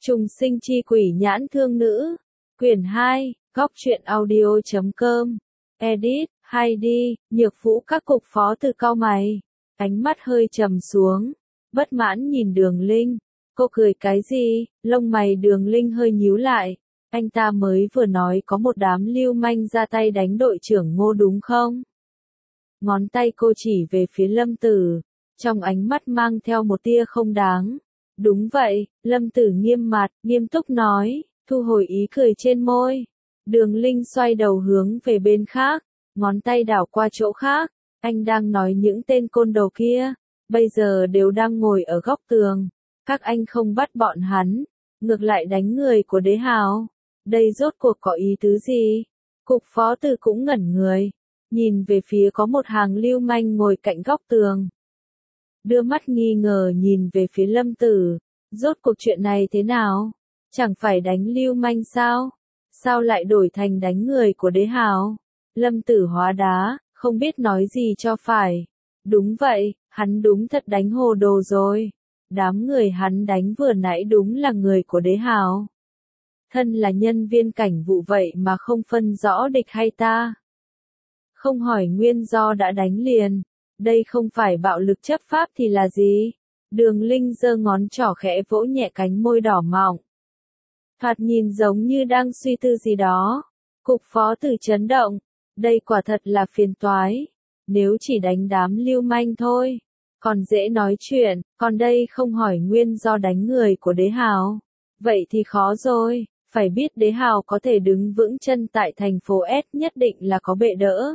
Trùng sinh chi quỷ nhãn thương nữ. Quyển 2, góc truyện audio.com. Edit, hay đi, Nhược Vũ các cục phó từ cau mày. Ánh mắt hơi trầm xuống. Bất mãn nhìn Đường Linh. Cô cười cái gì? Lông mày Đường Linh hơi nhíu lại. Anh ta mới vừa nói có một đám lưu manh ra tay đánh đội trưởng Ngô đúng không? Ngón tay cô chỉ về phía Lâm Tử. Trong ánh mắt mang theo một tia không đáng. Đúng vậy, Lâm Tử nghiêm mặt, nghiêm túc nói, thu hồi ý cười trên môi. Đường Linh xoay đầu hướng về bên khác, ngón tay đảo qua chỗ khác. Anh đang nói những tên côn đồ kia, bây giờ đều đang ngồi ở góc tường. Các anh không bắt bọn hắn, ngược lại đánh người của Đế Hào. Đây rốt cuộc có ý tứ gì? Cục phó từ cũng ngẩn người, nhìn về phía có một hàng lưu manh ngồi cạnh góc tường. Đưa mắt nghi ngờ nhìn về phía Lâm Tử, rốt cuộc chuyện này thế nào? Chẳng phải đánh lưu manh sao? Sao lại đổi thành đánh người của Đế Hào? Lâm Tử hóa đá, không biết nói gì cho phải. Đúng vậy, hắn đúng thật đánh hồ đồ rồi. Đám người hắn đánh vừa nãy đúng là người của Đế Hào. Thân là nhân viên cảnh vụ vậy mà không phân rõ địch hay ta. Không hỏi nguyên do đã đánh liền. Đây không phải bạo lực chấp pháp thì là gì? Đường Linh giơ ngón trỏ khẽ vỗ nhẹ cánh môi đỏ mọng. Thoạt nhìn giống như đang suy tư gì đó. Cục phó từ chấn động. Đây quả thật là phiền toái. Nếu chỉ đánh đám lưu manh thôi, còn dễ nói chuyện, còn đây không hỏi nguyên do đánh người của Đế Hào. Vậy thì khó rồi, phải biết Đế Hào có thể đứng vững chân tại thành phố S nhất định là có bệ đỡ.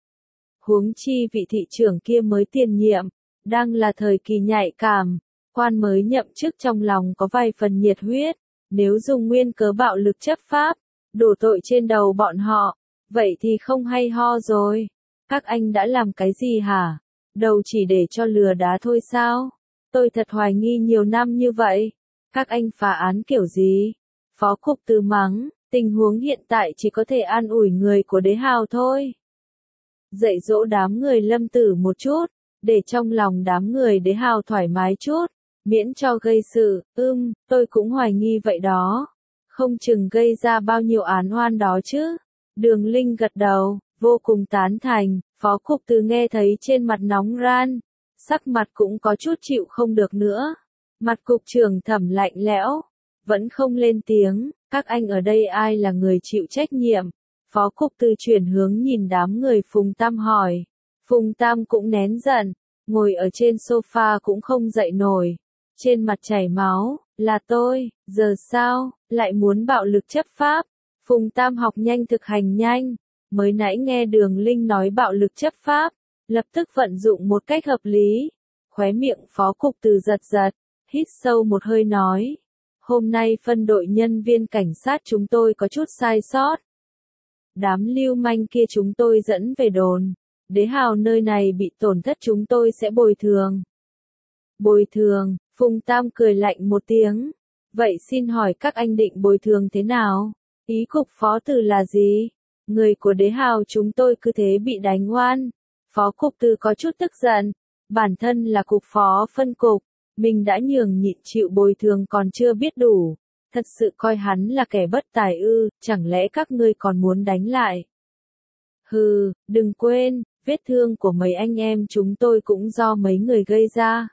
Huống chi vị thị trưởng kia mới tiền nhiệm, đang là thời kỳ nhạy cảm, quan mới nhậm chức trong lòng có vài phần nhiệt huyết, nếu dùng nguyên cớ bạo lực chấp pháp, đổ tội trên đầu bọn họ, vậy thì không hay ho rồi. Các anh đã làm cái gì hả? Đầu chỉ để cho lừa đá thôi sao? Tôi thật hoài nghi nhiều năm như vậy. Các anh phá án kiểu gì? Phó cục từ mắng, tình huống hiện tại chỉ có thể an ủi người của Đế Hào thôi. Dạy dỗ đám người Lâm Tử một chút, để trong lòng đám người Đế Hào thoải mái chút, miễn cho gây sự, tôi cũng hoài nghi vậy đó. Không chừng gây ra bao nhiêu án oan đó chứ. Đường Linh gật đầu, vô cùng tán thành, phó cục từ nghe thấy trên mặt nóng ran, sắc mặt cũng có chút chịu không được nữa. Mặt cục trưởng Thẩm lạnh lẽo, vẫn không lên tiếng, các anh ở đây ai là người chịu trách nhiệm? Phó cục từ chuyển hướng nhìn đám người Phùng Tam hỏi. Phùng Tam cũng nén giận, ngồi ở trên sofa cũng không dậy nổi. Trên mặt chảy máu, là tôi, giờ sao, lại muốn bạo lực chấp pháp? Phùng Tam học nhanh thực hành nhanh, mới nãy nghe Đường Linh nói bạo lực chấp pháp, lập tức vận dụng một cách hợp lý. Khóe miệng phó cục từ giật giật, hít sâu một hơi nói. Hôm nay phân đội nhân viên cảnh sát chúng tôi có chút sai sót. Đám lưu manh kia chúng tôi dẫn về đồn. Đế Hào nơi này bị tổn thất chúng tôi sẽ bồi thường. Bồi thường, Phùng Tam cười lạnh một tiếng. Vậy xin hỏi các anh định bồi thường thế nào? Ý cục phó từ là gì? Người của Đế Hào chúng tôi cứ thế bị đánh oan. Phó cục từ có chút tức giận. Bản thân là cục phó phân cục. Mình đã nhường nhịn chịu bồi thường còn chưa biết đủ. Thật sự coi hắn là kẻ bất tài ư, chẳng lẽ các ngươi còn muốn đánh lại? Hừ, đừng quên, vết thương của mấy anh em chúng tôi cũng do mấy người gây ra.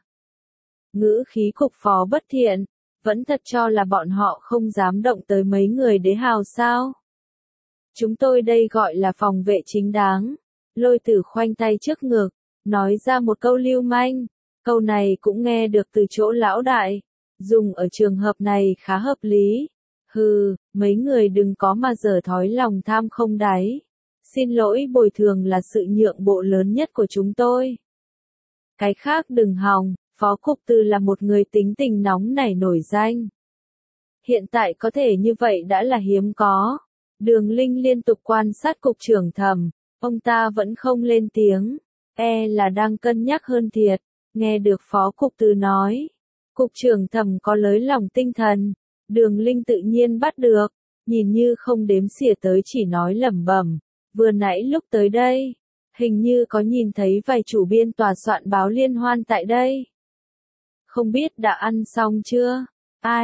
Ngữ khí cục phó bất thiện, vẫn thật cho là bọn họ không dám động tới mấy người Đế Hào sao? Chúng tôi đây gọi là phòng vệ chính đáng. Lôi Tử khoanh tay trước ngực, nói ra một câu lưu manh. Câu này cũng nghe được từ chỗ lão đại. Dùng ở trường hợp này khá hợp lý. Hừ, mấy người đừng có mà dở thói lòng tham không đáy. Xin lỗi bồi thường là sự nhượng bộ lớn nhất của chúng tôi. Cái khác đừng hòng, phó cục từ là một người tính tình nóng nảy nổi danh. Hiện tại có thể như vậy đã là hiếm có. Đường Linh liên tục quan sát cục trưởng Thẩm, ông ta vẫn không lên tiếng. Là đang cân nhắc hơn thiệt. Nghe được phó cục từ nói. Cục trưởng Thẩm có lới lòng tinh thần, Đường Linh tự nhiên bắt được, nhìn như không đếm xỉa tới chỉ nói lẩm bẩm, vừa nãy lúc tới đây, hình như có nhìn thấy vài chủ biên tòa soạn báo liên hoan tại đây. Không biết đã ăn xong chưa? Ai,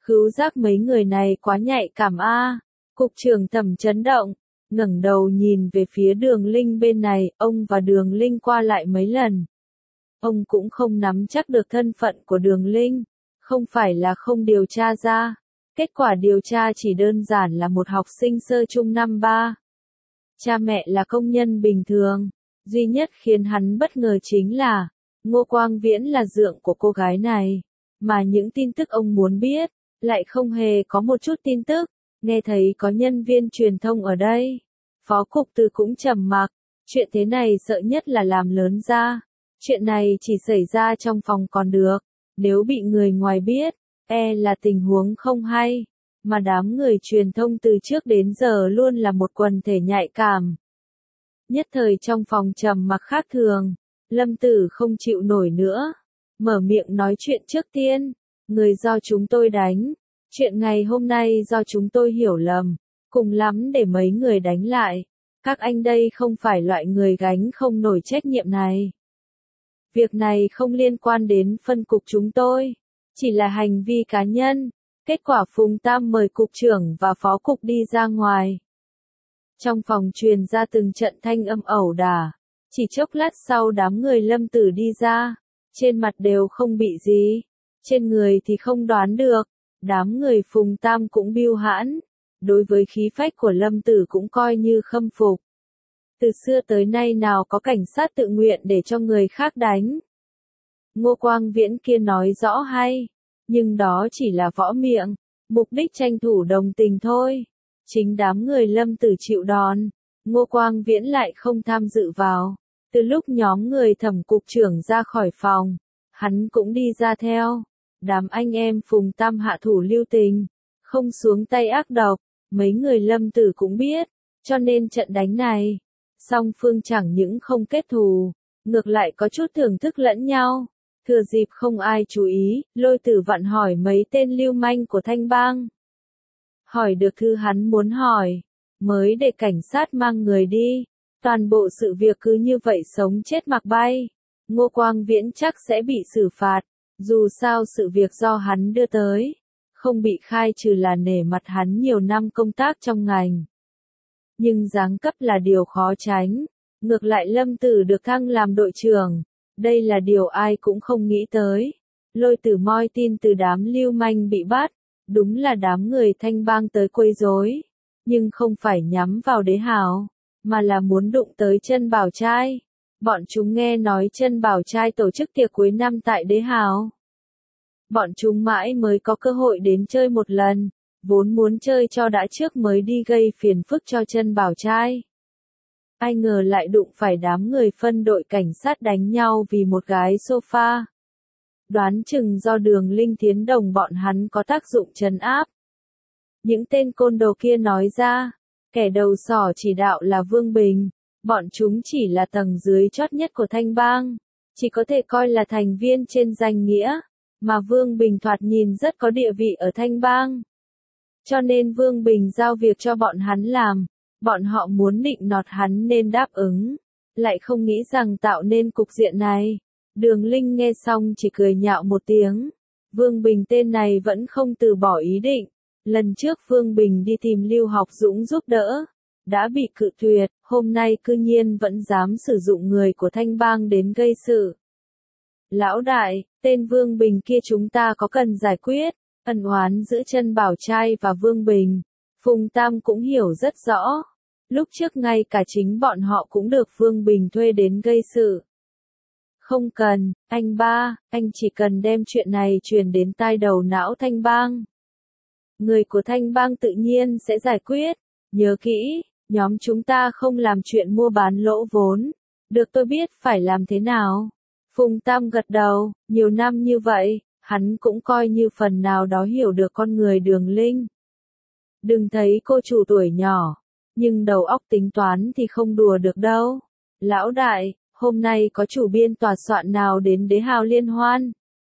Khứu giác mấy người này quá nhạy cảm a. Cục trưởng Thẩm chấn động, ngẩng đầu nhìn về phía Đường Linh bên này, ông và Đường Linh qua lại mấy lần. Ông cũng không nắm chắc được thân phận của Đường Linh, không phải là không điều tra ra. Kết quả điều tra chỉ đơn giản là một học sinh sơ trung năm 3. Cha mẹ là công nhân bình thường, duy nhất khiến hắn bất ngờ chính là, Ngô Quang Viễn là dượng của cô gái này, mà những tin tức ông muốn biết, lại không hề có một chút tin tức. Nghe thấy có nhân viên truyền thông ở đây, Phó Cục Từ cũng trầm mặc, chuyện thế này sợ nhất là làm lớn ra. Chuyện này chỉ xảy ra trong phòng còn được, nếu bị người ngoài biết, là tình huống không hay, mà đám người truyền thông từ trước đến giờ luôn là một quần thể nhạy cảm. Nhất thời trong phòng trầm mặc khác thường, Lâm Tử không chịu nổi nữa, mở miệng nói chuyện trước tiên, người do chúng tôi đánh, chuyện ngày hôm nay do chúng tôi hiểu lầm, cùng lắm để mấy người đánh lại, các anh đây không phải loại người gánh không nổi trách nhiệm này. Việc này không liên quan đến phân cục chúng tôi, chỉ là hành vi cá nhân. Kết quả Phùng Tam mời cục trưởng và phó cục đi ra ngoài. Trong phòng truyền ra từng trận thanh âm ẩu đả, chỉ chốc lát sau đám người Lâm Tử đi ra, trên mặt đều không bị gì, trên người thì không đoán được, đám người Phùng Tam cũng bưu hãn, đối với khí phách của Lâm Tử cũng coi như khâm phục. Từ xưa tới nay nào có cảnh sát tự nguyện để cho người khác đánh. Ngô Quang Viễn kia nói rõ hay, nhưng đó chỉ là võ miệng, mục đích tranh thủ đồng tình thôi. Chính đám người Lâm Tử chịu đòn, Ngô Quang Viễn lại không tham dự vào. Từ lúc nhóm người Thẩm cục trưởng ra khỏi phòng, hắn cũng đi ra theo. Đám anh em Phùng Tam hạ thủ lưu tình, không xuống tay ác độc, mấy người Lâm Tử cũng biết, cho nên trận đánh này, song phương chẳng những không kết thù, ngược lại có chút thưởng thức lẫn nhau. Thừa dịp không ai chú ý, Lôi Tử vặn hỏi mấy tên lưu manh của Thanh Bang. Hỏi được thứ hắn muốn hỏi, mới để cảnh sát mang người đi. Toàn bộ sự việc cứ như vậy sống chết mặc bay. Ngô Quang Viễn chắc sẽ bị xử phạt, dù sao sự việc do hắn đưa tới, không bị khai trừ là nể mặt hắn nhiều năm công tác trong ngành. Nhưng giáng cấp là điều khó tránh, ngược lại Lâm Tử được thăng làm đội trưởng. Đây là điều ai cũng không nghĩ tới. Lôi Tử moi tin từ đám lưu manh bị bắt, đúng là đám người Thanh Bang tới quấy rối, nhưng không phải nhắm vào Đế Hào, mà là muốn đụng tới Trân Bảo Trai. Bọn chúng nghe nói Trân Bảo Trai tổ chức tiệc cuối năm tại Đế Hào. Bọn chúng mãi mới có cơ hội đến chơi một lần, vốn muốn chơi cho đã trước mới đi gây phiền phức cho Trân Bảo Trai. Ai ngờ lại đụng phải đám người phân đội cảnh sát đánh nhau vì một gái sofa. Đoán chừng do Đường Linh Thiến đồng bọn hắn có tác dụng trấn áp. Những tên côn đồ kia nói ra, kẻ đầu sỏ chỉ đạo là Vương Bình, bọn chúng chỉ là tầng dưới chót nhất của Thanh Bang, chỉ có thể coi là thành viên trên danh nghĩa, mà Vương Bình thoạt nhìn rất có địa vị ở Thanh Bang. Cho nên Vương Bình giao việc cho bọn hắn làm. Bọn họ muốn nịnh nọt hắn nên đáp ứng, lại không nghĩ rằng tạo nên cục diện này. Đường Linh nghe xong chỉ cười nhạo một tiếng. Vương Bình tên này vẫn không từ bỏ ý định. Lần trước Vương Bình đi tìm Lưu Học Dũng giúp đỡ, đã bị cự tuyệt, hôm nay cư nhiên vẫn dám sử dụng người của Thanh Bang đến gây sự. Lão đại, tên Vương Bình kia chúng ta có cần giải quyết, ân oán giữa Trân Bảo Trai và Vương Bình. Phùng Tam cũng hiểu rất rõ. Lúc trước ngay cả chính bọn họ cũng được Vương Bình thuê đến gây sự. Không cần, anh ba, anh chỉ cần đem chuyện này truyền đến tai đầu não Thanh Bang. Người của Thanh Bang tự nhiên sẽ giải quyết. Nhớ kỹ, nhóm chúng ta không làm chuyện mua bán lỗ vốn. Được tôi biết phải làm thế nào. Phùng Tam gật đầu, nhiều năm như vậy, hắn cũng coi như phần nào đó hiểu được con người Đường Linh. Đừng thấy cô chủ tuổi nhỏ, nhưng đầu óc tính toán thì không đùa được đâu. Lão đại, hôm nay có chủ biên tòa soạn nào đến Đế Hào liên hoan?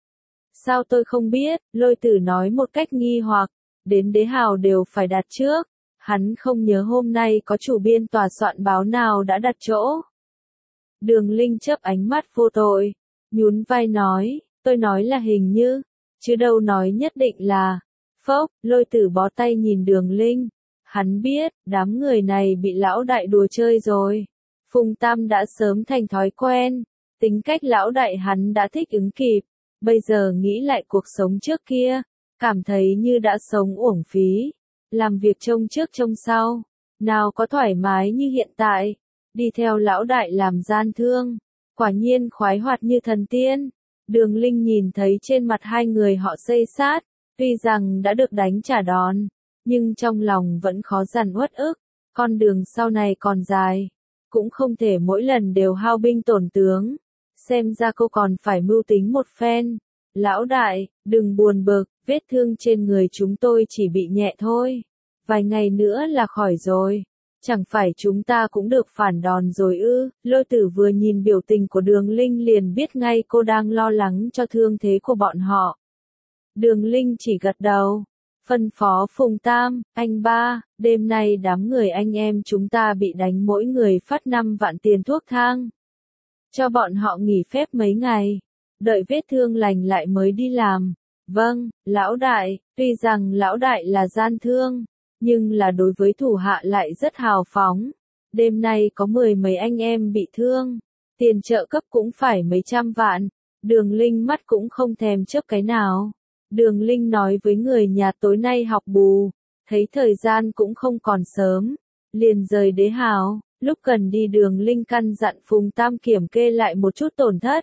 Sao tôi không biết, Lôi Tử nói một cách nghi hoặc, đến Đế Hào đều phải đặt trước. Hắn không nhớ hôm nay có chủ biên tòa soạn báo nào đã đặt chỗ. Đường Linh chớp ánh mắt vô tội, nhún vai nói, tôi nói là hình như, chứ đâu nói nhất định là. Phốc, Lôi Tử bó tay nhìn Đường Linh. Hắn biết, đám người này bị lão đại đùa chơi rồi. Phùng Tam đã sớm thành thói quen. Tính cách lão đại hắn đã thích ứng kịp. Bây giờ nghĩ lại cuộc sống trước kia. Cảm thấy như đã sống uổng phí. Làm việc trông trước trông sau. Nào có thoải mái như hiện tại. Đi theo lão đại làm gian thương. Quả nhiên khoái hoạt như thần tiên. Đường Linh nhìn thấy trên mặt hai người họ xây sát. Tuy rằng đã được đánh trả đòn. Nhưng trong lòng vẫn khó dằn uất ức. Con đường sau này còn dài. Cũng không thể mỗi lần đều hao binh tổn tướng. Xem ra cô còn phải mưu tính một phen. Lão đại, đừng buồn bực, vết thương trên người chúng tôi chỉ bị nhẹ thôi. Vài ngày nữa là khỏi rồi. Chẳng phải chúng ta cũng được phản đòn rồi ư? Lôi Tử vừa nhìn biểu tình của Đường Linh liền biết ngay cô đang lo lắng cho thương thế của bọn họ. Đường Linh chỉ gật đầu. Phân phó Phùng Tam, anh ba, đêm nay đám người anh em chúng ta bị đánh mỗi người phát 5 vạn tiền thuốc thang. Cho bọn họ nghỉ phép mấy ngày. Đợi vết thương lành lại mới đi làm. Vâng, lão đại, tuy rằng lão đại là gian thương, nhưng là đối với thủ hạ lại rất hào phóng. Đêm nay có 10 mấy anh em bị thương. Tiền trợ cấp cũng phải mấy trăm vạn. Đường Linh mắt cũng không thèm chớp cái nào. Đường Linh nói với người nhà tối nay học bù. Thấy thời gian cũng không còn sớm. Liền rời Đế Hào. Lúc cần đi Đường Linh căn dặn Phùng Tam kiểm kê lại một chút tổn thất.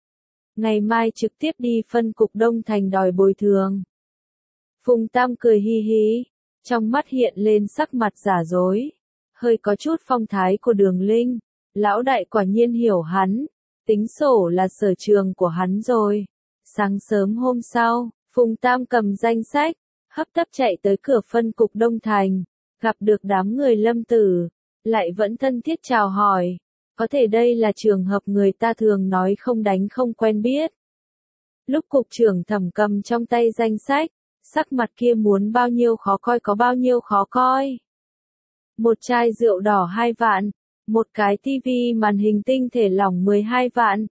Ngày mai trực tiếp đi phân cục Đông Thành đòi bồi thường. Phùng Tam cười hi hi. Trong mắt hiện lên sắc mặt giả dối. Hơi có chút phong thái của Đường Linh. Lão đại quả nhiên hiểu hắn. Tính sổ là sở trường của hắn rồi. Sáng sớm hôm sau, Phùng Tam cầm danh sách, hấp tấp chạy tới cửa phân cục Đông Thành. Gặp được đám người Lâm Tử. Lại vẫn thân thiết chào hỏi. Có thể đây là trường hợp người ta thường nói không đánh không quen biết. Lúc cục trưởng Thẩm cầm trong tay danh sách, sắc mặt kia muốn bao nhiêu khó coi có bao nhiêu khó coi. Một chai rượu đỏ 2 vạn, một cái tivi màn hình tinh thể lỏng 12 vạn.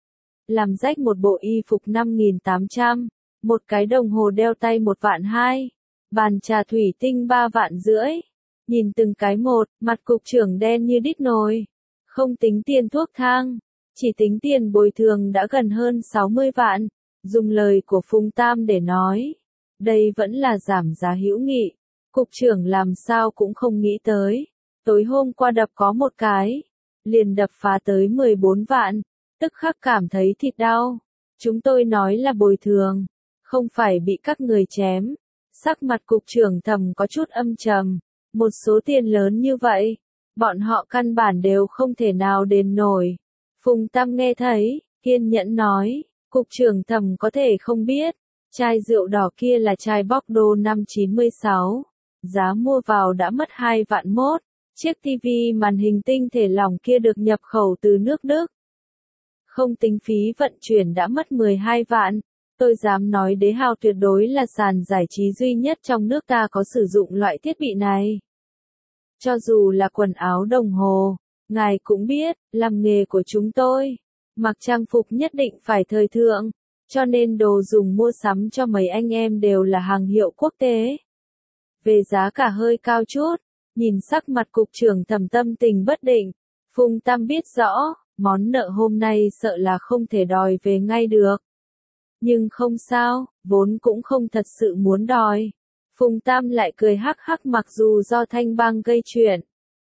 Làm rách một bộ y phục 5.800, một cái đồng hồ đeo tay 1 vạn 2, bàn trà thủy tinh 3 vạn rưỡi. Nhìn từng cái một, mặt cục trưởng đen như đít nồi. Không tính tiền thuốc thang, chỉ tính tiền bồi thường đã gần hơn 60 vạn. Dùng lời của Phùng Tam để nói, đây vẫn là giảm giá hữu nghị. Cục trưởng làm sao cũng không nghĩ tới. Tối hôm qua đập có một cái, liền đập phá tới 14 vạn, tức khắc cảm thấy thịt đau. Chúng tôi nói là bồi thường, không phải bị các người chém. Sắc mặt cục trưởng Thẩm có chút âm trầm. Một số tiền lớn như vậy, bọn họ căn bản đều không thể nào đền nổi. Phùng Tam nghe thấy, kiên nhẫn nói, cục trưởng Thẩm có thể không biết, chai rượu đỏ kia là chai Bordeaux năm 96, giá mua vào đã mất 2 vạn mốt, chiếc tivi màn hình tinh thể lỏng kia được nhập khẩu từ nước Đức. Không tính phí vận chuyển đã mất 12 vạn, tôi dám nói Đế Hào tuyệt đối là sàn giải trí duy nhất trong nước ta có sử dụng loại thiết bị này. Cho dù là quần áo đồng hồ, ngài cũng biết, làm nghề của chúng tôi, mặc trang phục nhất định phải thời thượng, cho nên đồ dùng mua sắm cho mấy anh em đều là hàng hiệu quốc tế. Về giá cả hơi cao chút, nhìn sắc mặt cục trưởng Thẩm tâm tình bất định, Phùng Tam biết rõ, món nợ hôm nay sợ là không thể đòi về ngay được. Nhưng không sao, vốn cũng không thật sự muốn đòi. Phùng Tam lại cười hắc hắc mặc dù do Thanh Bang gây chuyện.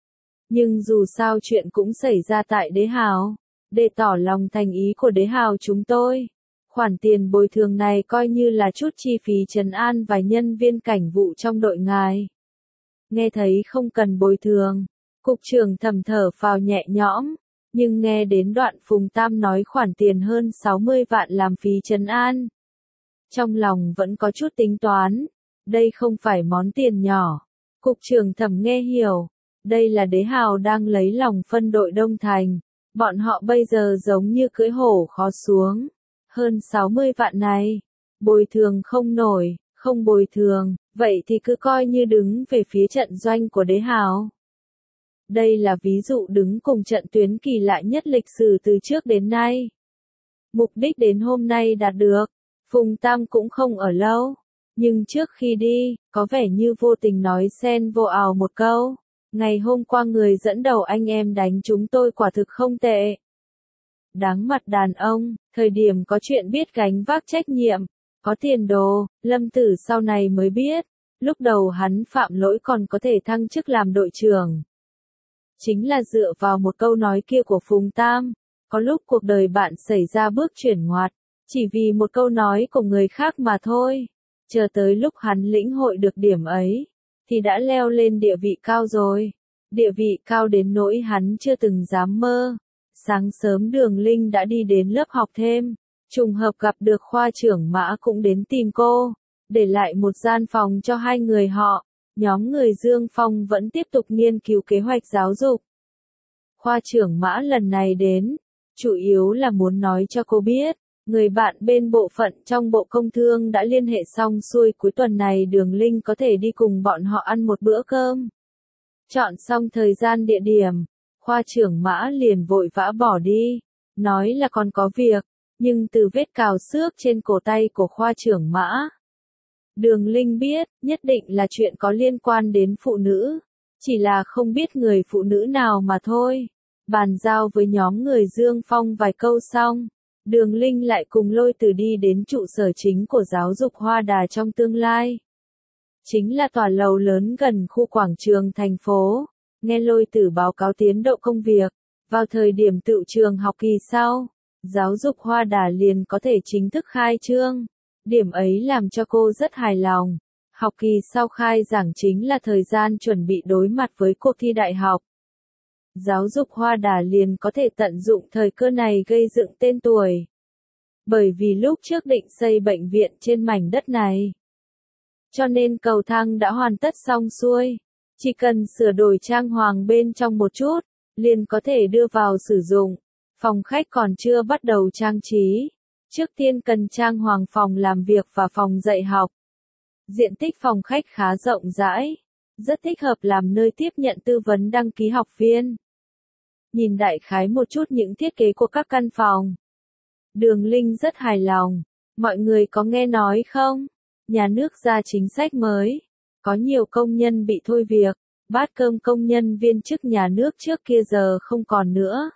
Nhưng dù sao chuyện cũng xảy ra tại Đế Hào. Để tỏ lòng thành ý của Đế Hào chúng tôi. Khoản tiền bồi thường này coi như là chút chi phí trấn an vài nhân viên cảnh vụ trong đội ngài. Nghe thấy không cần bồi thường. Cục trưởng Thẩm thở phào nhẹ nhõm. Nhưng nghe đến đoạn Phùng Tam nói khoản tiền hơn 60 vạn làm phí trấn an. Trong lòng vẫn có chút tính toán. Đây không phải món tiền nhỏ. Cục trưởng Thẩm nghe hiểu. Đây là Đế Hào đang lấy lòng phân đội Đông Thành. Bọn họ bây giờ giống như cưỡi hổ khó xuống. Hơn 60 vạn này. Bồi thường không nổi, không bồi thường. Vậy thì cứ coi như đứng về phía trận doanh của Đế Hào. Đây là ví dụ đứng cùng trận tuyến kỳ lạ nhất lịch sử từ trước đến nay. Mục đích đến hôm nay đạt được. Phùng Tam cũng không ở lâu. Nhưng trước khi đi, có vẻ như vô tình nói xen vô ào một câu. Ngày hôm qua người dẫn đầu anh em đánh chúng tôi quả thực không tệ. Đáng mặt đàn ông, thời điểm có chuyện biết gánh vác trách nhiệm, có tiền đồ, Lâm Tử sau này mới biết, lúc đầu hắn phạm lỗi còn có thể thăng chức làm đội trưởng. Chính là dựa vào một câu nói kia của Phùng Tam, có lúc cuộc đời bạn xảy ra bước chuyển ngoặt, chỉ vì một câu nói của người khác mà thôi. Chờ tới lúc hắn lĩnh hội được điểm ấy, thì đã leo lên địa vị cao rồi. Địa vị cao đến nỗi hắn chưa từng dám mơ. Sáng sớm Đường Linh đã đi đến lớp học thêm, trùng hợp gặp được khoa trưởng Mã cũng đến tìm cô, để lại một gian phòng cho hai người họ. Nhóm người Dương Phong vẫn tiếp tục nghiên cứu kế hoạch giáo dục. Khoa trưởng Mã lần này đến, chủ yếu là muốn nói cho cô biết, người bạn bên bộ phận trong Bộ Công Thương đã liên hệ xong xuôi cuối tuần này Đường Linh có thể đi cùng bọn họ ăn một bữa cơm. Chọn xong thời gian địa điểm, khoa trưởng Mã liền vội vã bỏ đi, nói là còn có việc, nhưng từ vết cào xước trên cổ tay của khoa trưởng Mã, Đường Linh biết, nhất định là chuyện có liên quan đến phụ nữ, chỉ là không biết người phụ nữ nào mà thôi. Bàn giao với nhóm người Dương Phong vài câu xong, Đường Linh lại cùng Lôi Tử đi đến trụ sở chính của giáo dục Hoa Đà trong tương lai. Chính là tòa lầu lớn gần khu quảng trường thành phố. Nghe Lôi Tử báo cáo tiến độ công việc, vào thời điểm tựu trường học kỳ sau, giáo dục Hoa Đà liền có thể chính thức khai trương. Điểm ấy làm cho cô rất hài lòng. Học kỳ sau khai giảng chính là thời gian chuẩn bị đối mặt với cuộc thi đại học. Giáo dục Hoa Đà liền có thể tận dụng thời cơ này gây dựng tên tuổi. Bởi vì lúc trước định xây bệnh viện trên mảnh đất này, cho nên cầu thang đã hoàn tất xong xuôi. Chỉ cần sửa đổi trang hoàng bên trong một chút, liền có thể đưa vào sử dụng. Phòng khách còn chưa bắt đầu trang trí. Trước tiên cần trang hoàng phòng làm việc và phòng dạy học. Diện tích phòng khách khá rộng rãi, rất thích hợp làm nơi tiếp nhận tư vấn đăng ký học viên. Nhìn đại khái một chút những thiết kế của các căn phòng, Đường Linh rất hài lòng. Mọi người có nghe nói không? Nhà nước ra chính sách mới. Có nhiều công nhân bị thôi việc. Bát cơm công nhân viên chức nhà nước trước kia giờ không còn nữa.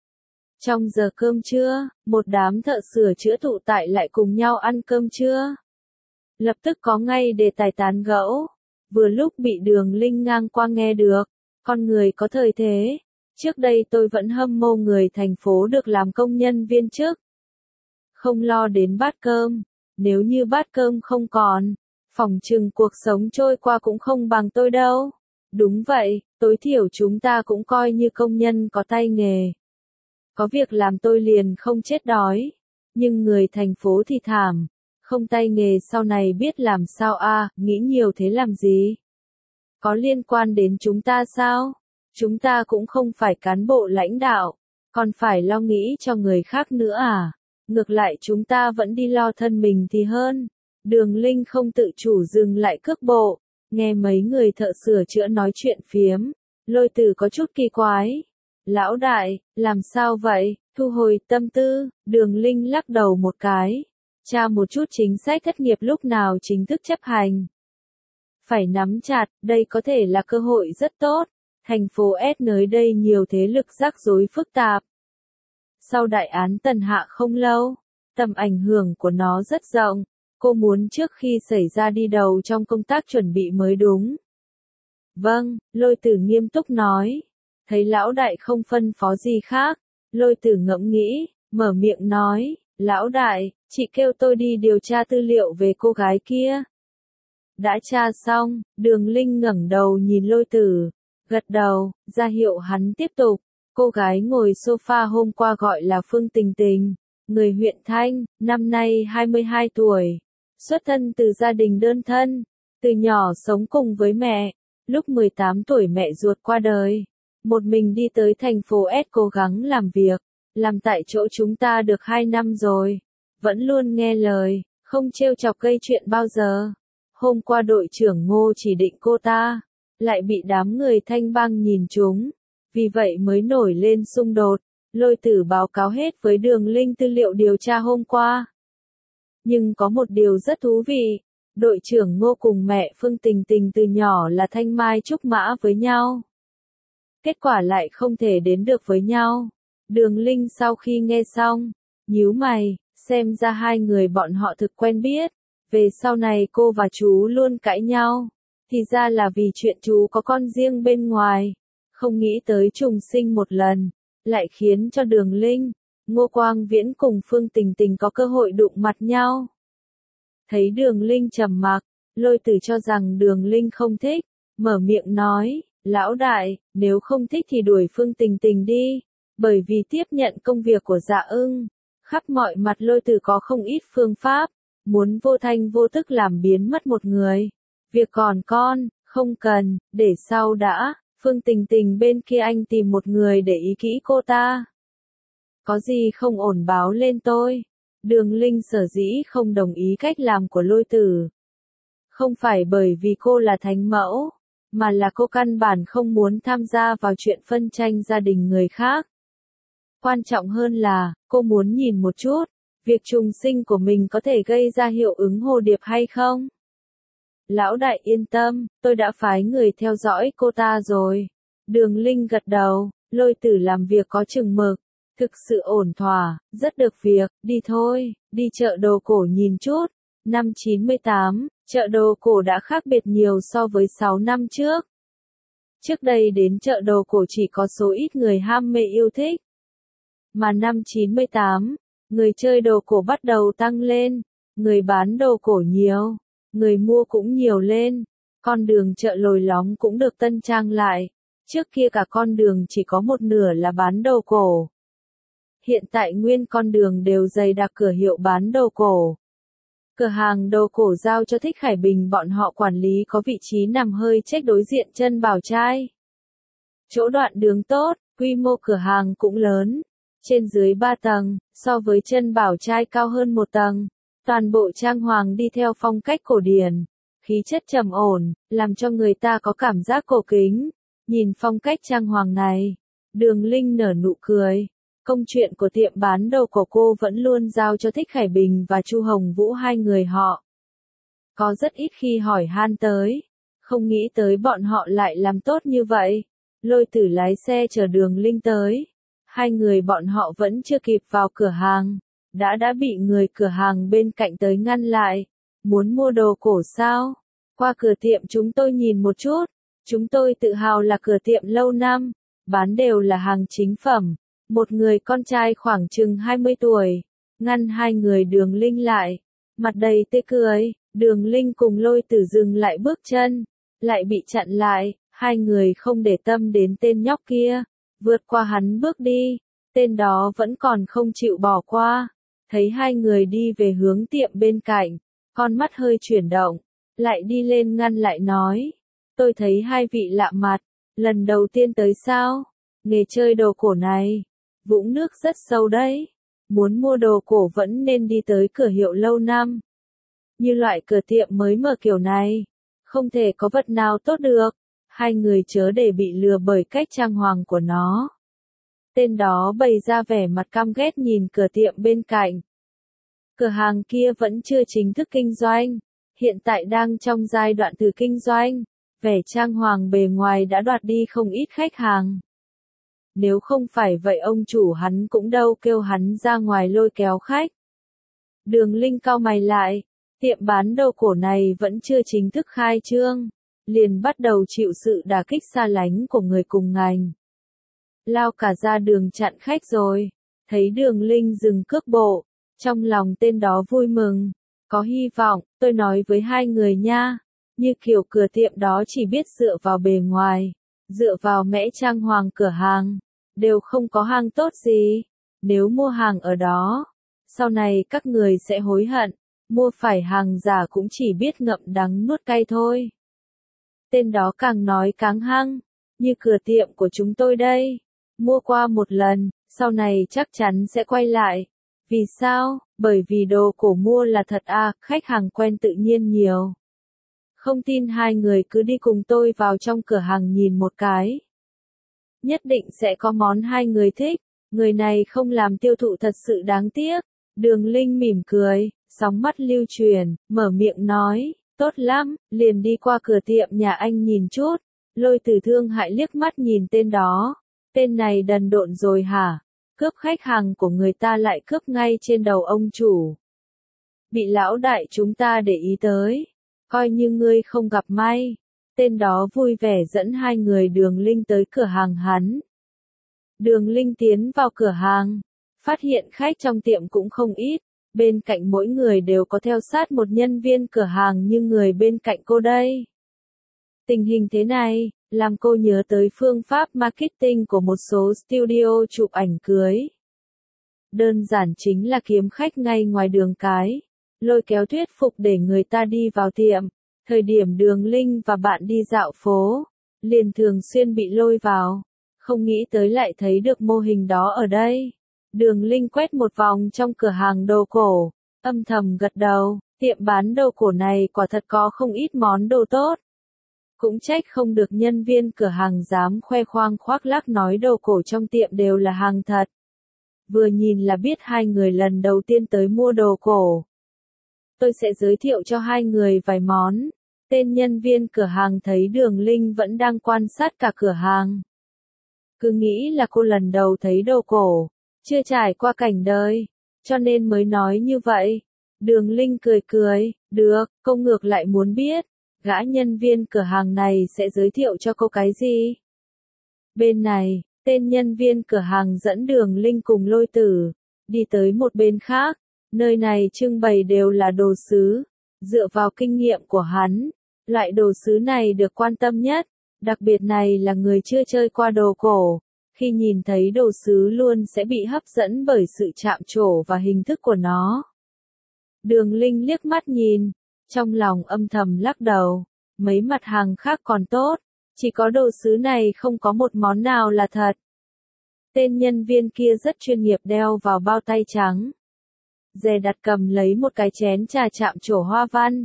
Trong giờ cơm trưa, một đám thợ sửa chữa tụ tại lại cùng nhau ăn cơm trưa. Lập tức có ngay đề tài tán gẫu. Vừa lúc bị Đường Linh ngang qua nghe được. Con người có thời thế. Trước đây tôi vẫn hâm mộ người thành phố được làm công nhân viên chức. Không lo đến bát cơm. Nếu như bát cơm không còn, phỏng chừng cuộc sống trôi qua cũng không bằng tôi đâu. Đúng vậy, tối thiểu chúng ta cũng coi như công nhân có tay nghề. Có việc làm tôi liền không chết đói. Nhưng người thành phố thì thảm. Không tay nghề sau này biết làm sao nghĩ nhiều thế làm gì? Có liên quan đến chúng ta sao? Chúng ta cũng không phải cán bộ lãnh đạo, còn phải lo nghĩ cho người khác nữa à? Ngược lại chúng ta vẫn đi lo thân mình thì hơn. Đường Linh không tự chủ dừng lại cước bộ, nghe mấy người thợ sửa chữa nói chuyện phiếm, Lôi Tử có chút kỳ quái. Lão đại, làm sao vậy? Thu hồi tâm tư, Đường Linh lắc đầu một cái. Tra một chút chính sách thất nghiệp lúc nào chính thức chấp hành. Phải nắm chặt, đây có thể là cơ hội rất tốt. Thành phố S nơi đây nhiều thế lực rắc rối phức tạp. Sau đại án Tần Hạ không lâu, tầm ảnh hưởng của nó rất rộng. Cô muốn trước khi xảy ra đi đầu trong công tác chuẩn bị mới đúng. Vâng, Lôi Tử nghiêm túc nói. Thấy lão đại không phân phó gì khác, Lôi Tử ngẫm nghĩ, mở miệng nói, lão đại, chị kêu tôi đi điều tra tư liệu về cô gái kia. Đã tra xong, Đường Linh ngẩng đầu nhìn Lôi Tử, gật đầu, ra hiệu hắn tiếp tục. Cô gái ngồi sofa hôm qua gọi là Phương Tình Tình, người huyện Thanh, năm nay 22 tuổi, xuất thân từ gia đình đơn thân, từ nhỏ sống cùng với mẹ, lúc 18 tuổi mẹ ruột qua đời, một mình đi tới thành phố S cố gắng làm việc, làm tại chỗ chúng ta được 2 năm rồi, vẫn luôn nghe lời, không trêu chọc gây chuyện bao giờ. Hôm qua đội trưởng Ngô chỉ định cô ta, lại bị đám người Thanh Bang nhìn trúng, vì vậy mới nổi lên xung đột. Lôi Tử báo cáo hết với Đường Linh tư liệu điều tra hôm qua. Nhưng có một điều rất thú vị, Đội trưởng Ngô cùng mẹ Phương Tình Tình từ nhỏ là thanh mai trúc mã với nhau. Kết quả lại không thể đến được với nhau. Đường Linh sau khi nghe xong, nhíu mày, xem ra hai người bọn họ thực quen biết. Về sau này cô và chú luôn cãi nhau. Thì ra là vì chuyện chú có con riêng bên ngoài. Không nghĩ tới trùng sinh một lần, lại khiến cho Đường Linh, Ngô Quang Viễn cùng Phương Tình Tình có cơ hội đụng mặt nhau. Thấy Đường Linh trầm mặc, Lôi Tử cho rằng Đường Linh không thích, mở miệng nói, lão đại, nếu không thích thì đuổi Phương Tình Tình đi, bởi vì tiếp nhận công việc của Dạ Ưng. Khắp mọi mặt Lôi Tử có không ít phương pháp, muốn vô thanh vô tức làm biến mất một người. Việc còn con, không cần, để sau đã, Phương Tình Tình bên kia anh tìm một người để ý kỹ cô ta. Có gì không ổn báo lên tôi. Đường Linh sở dĩ không đồng ý cách làm của Lôi Tử. Không phải bởi vì cô là thánh mẫu, mà là cô căn bản không muốn tham gia vào chuyện phân tranh gia đình người khác. Quan trọng hơn là, cô muốn nhìn một chút, việc trùng sinh của mình có thể gây ra hiệu ứng hồ điệp hay không. Lão đại yên tâm, tôi đã phái người theo dõi cô ta rồi. Đường Linh gật đầu, Lôi Tử làm việc có chừng mực, thực sự ổn thỏa, rất được việc, đi thôi, đi chợ đồ cổ nhìn chút. Năm 98, chợ đồ cổ đã khác biệt nhiều so với 6 năm trước. Trước đây đến chợ đồ cổ chỉ có số ít người ham mê yêu thích. Mà năm 98, người chơi đồ cổ bắt đầu tăng lên, người bán đồ cổ nhiều, người mua cũng nhiều lên, con đường chợ Lồi Lóng cũng được tân trang lại, trước kia cả con đường chỉ có một nửa là bán đồ cổ. Hiện tại nguyên con đường đều dày đặc cửa hiệu bán đồ cổ. Cửa hàng đồ cổ giao cho Thích Khải Bình bọn họ quản lý có vị trí nằm hơi chếch đối diện chân Bảo Trai. Chỗ đoạn đường tốt, quy mô cửa hàng cũng lớn. Trên dưới 3 tầng, so với chân Bảo Trai cao hơn 1 tầng. Toàn bộ trang hoàng đi theo phong cách cổ điển. Khí chất trầm ổn, làm cho người ta có cảm giác cổ kính. Nhìn phong cách trang hoàng này, Đường Linh nở nụ cười. Công chuyện của tiệm bán đồ của cô vẫn luôn giao cho Thích Khải Bình và Chu Hồng Vũ hai người họ. Có rất ít khi hỏi han tới. Không nghĩ tới bọn họ lại làm tốt như vậy. Lôi Tử lái xe chở Đường Linh tới. Hai người bọn họ vẫn chưa kịp vào cửa hàng. Đã bị người cửa hàng bên cạnh tới ngăn lại. Muốn mua đồ cổ sao? Qua cửa tiệm chúng tôi nhìn một chút. Chúng tôi tự hào là cửa tiệm lâu năm. Bán đều là hàng chính phẩm. Một người con trai khoảng chừng 20 tuổi, ngăn hai người Đường Linh lại, mặt đầy tươi cười, Đường Linh cùng Lôi Tử dừng lại bước chân, lại bị chặn lại, hai người không để tâm đến tên nhóc kia, vượt qua hắn bước đi, tên đó vẫn còn không chịu bỏ qua, thấy hai người đi về hướng tiệm bên cạnh, con mắt hơi chuyển động, lại đi lên ngăn lại nói, tôi thấy hai vị lạ mặt, lần đầu tiên tới sao, nghề chơi đồ cổ này. Vũng nước rất sâu đấy. Muốn mua đồ cổ vẫn nên đi tới cửa hiệu lâu năm. Như loại cửa tiệm mới mở kiểu này, không thể có vật nào tốt được. Hai người chớ để bị lừa bởi cách trang hoàng của nó. Tên đó bày ra vẻ mặt căm ghét nhìn cửa tiệm bên cạnh. Cửa hàng kia vẫn chưa chính thức kinh doanh. Hiện tại đang trong giai đoạn thử kinh doanh. Vẻ trang hoàng bề ngoài đã đoạt đi không ít khách hàng. Nếu không phải vậy ông chủ hắn cũng đâu kêu hắn ra ngoài lôi kéo khách. Đường Linh cau mày lại, tiệm bán đồ cổ này vẫn chưa chính thức khai trương, liền bắt đầu chịu sự đả kích xa lánh của người cùng ngành. Lao cả ra đường chặn khách rồi, thấy Đường Linh dừng cước bộ, trong lòng tên đó vui mừng, có hy vọng, tôi nói với hai người nha, như kiểu cửa tiệm đó chỉ biết dựa vào bề ngoài, dựa vào mẽ trang hoàng cửa hàng. Đều không có hàng tốt gì. Nếu mua hàng ở đó, sau này các người sẽ hối hận, mua phải hàng giả cũng chỉ biết ngậm đắng nuốt cay thôi. Tên đó càng nói càng hăng, như cửa tiệm của chúng tôi đây, mua qua một lần, sau này chắc chắn sẽ quay lại. Vì sao? Bởi vì đồ cổ mua là thật à, khách hàng quen tự nhiên nhiều. Không tin hai người cứ đi cùng tôi vào trong cửa hàng nhìn một cái. Nhất định sẽ có món hai người thích, người này không làm tiêu thụ thật sự đáng tiếc. Đường Linh mỉm cười, sóng mắt lưu truyền, mở miệng nói, tốt lắm, liền đi qua cửa tiệm nhà anh nhìn chút. Lôi Tử thương hại liếc mắt nhìn tên đó. Tên này đần độn rồi hả? Cướp khách hàng của người ta lại cướp ngay trên đầu ông chủ. Bị lão đại chúng ta để ý tới. Coi như ngươi không gặp may. Tên đó vui vẻ dẫn hai người Đường Linh tới cửa hàng hắn. Đường Linh tiến vào cửa hàng. Phát hiện khách trong tiệm cũng không ít. Bên cạnh mỗi người đều có theo sát một nhân viên cửa hàng như người bên cạnh cô đây. Tình hình thế này, làm cô nhớ tới phương pháp marketing của một số studio chụp ảnh cưới. Đơn giản chính là kiếm khách ngay ngoài đường cái, lôi kéo thuyết phục để người ta đi vào tiệm. Thời điểm Đường Linh và bạn đi dạo phố, liền thường xuyên bị lôi vào, không nghĩ tới lại thấy được mô hình đó ở đây. Đường Linh quét một vòng trong cửa hàng đồ cổ, âm thầm gật đầu, tiệm bán đồ cổ này quả thật có không ít món đồ tốt. Cũng trách không được nhân viên cửa hàng dám khoe khoang khoác lác nói đồ cổ trong tiệm đều là hàng thật. Vừa nhìn là biết hai người lần đầu tiên tới mua đồ cổ. Tôi sẽ giới thiệu cho hai người vài món. Tên nhân viên cửa hàng thấy Đường Linh vẫn đang quan sát cả cửa hàng. Cứ nghĩ là cô lần đầu thấy đồ cổ, chưa trải qua cảnh đời, cho nên mới nói như vậy. Đường Linh cười cười, được, cô ngược lại muốn biết, gã nhân viên cửa hàng này sẽ giới thiệu cho cô cái gì? Bên này, tên nhân viên cửa hàng dẫn Đường Linh cùng Lôi Tử, đi tới một bên khác, nơi này trưng bày đều là đồ sứ, dựa vào kinh nghiệm của hắn, loại đồ sứ này được quan tâm nhất, đặc biệt này là người chưa chơi qua đồ cổ, khi nhìn thấy đồ sứ luôn sẽ bị hấp dẫn bởi sự chạm trổ và hình thức của nó. Đường Linh liếc mắt nhìn, trong lòng âm thầm lắc đầu, mấy mặt hàng khác còn tốt, chỉ có đồ sứ này không có một món nào là thật. Tên nhân viên kia rất chuyên nghiệp đeo vào bao tay trắng. Dè đặt cầm lấy một cái chén trà chạm trổ hoa văn.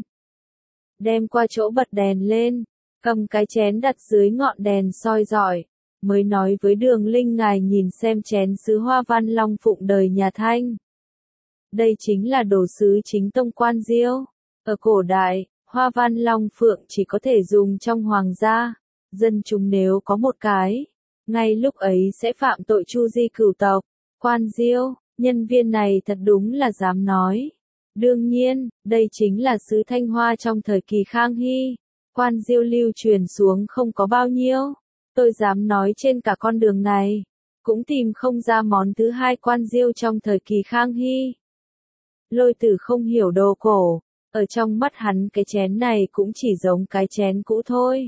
Đem qua chỗ bật đèn lên, cầm cái chén đặt dưới ngọn đèn soi rọi, mới nói với Đường Linh ngài nhìn xem chén sứ hoa văn long phụng đời nhà Thanh. Đây chính là đồ sứ chính tông quan diêu. Ở cổ đại, hoa văn long phượng chỉ có thể dùng trong hoàng gia, dân chúng nếu có một cái, ngay lúc ấy sẽ phạm tội chu di cửu tộc. Quan diêu, nhân viên này thật đúng là dám nói. Đương nhiên, đây chính là sứ Thanh Hoa trong thời kỳ Khang Hy. Quan diêu lưu truyền xuống không có bao nhiêu. Tôi dám nói trên cả con đường này, cũng tìm không ra món thứ hai quan diêu trong thời kỳ Khang Hy. Lôi Tử không hiểu đồ cổ, ở trong mắt hắn cái chén này cũng chỉ giống cái chén cũ thôi.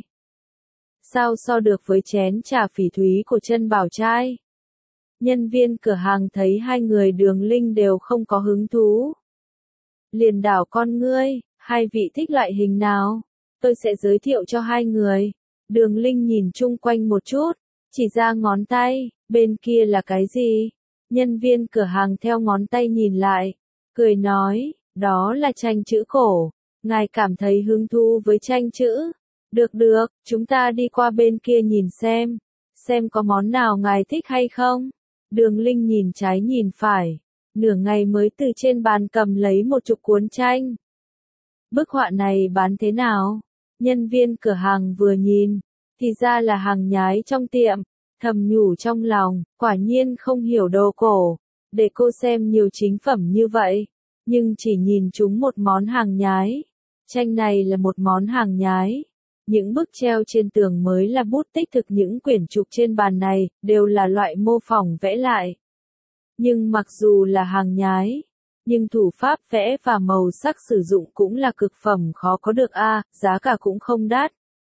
Sao so được với chén trà phỉ thúy của Trân Bảo Trai? Nhân viên cửa hàng thấy hai người Đường Linh đều không có hứng thú. Liền đảo con ngươi, hai vị thích loại hình nào? Tôi sẽ giới thiệu cho hai người. Đường Linh nhìn chung quanh một chút, chỉ ra ngón tay, bên kia là cái gì? Nhân viên cửa hàng theo ngón tay nhìn lại, cười nói, đó là tranh chữ cổ. Ngài cảm thấy hứng thú với tranh chữ? Được được, chúng ta đi qua bên kia nhìn xem có món nào ngài thích hay không? Đường Linh nhìn trái nhìn phải, nửa ngày mới từ trên bàn cầm lấy một chục cuốn tranh. Bức họa này bán thế nào? Nhân viên cửa hàng vừa nhìn, thì ra là hàng nhái trong tiệm, thầm nhủ trong lòng, quả nhiên không hiểu đồ cổ, để cô xem nhiều chính phẩm như vậy, nhưng chỉ nhìn chúng một món hàng nhái. Tranh này là một món hàng nhái. Những bức treo trên tường mới là bút tích thực, những quyển trục trên bàn này đều là loại mô phỏng vẽ lại. Nhưng mặc dù là hàng nhái, nhưng thủ pháp vẽ và màu sắc sử dụng cũng là cực phẩm khó có được giá cả cũng không đắt.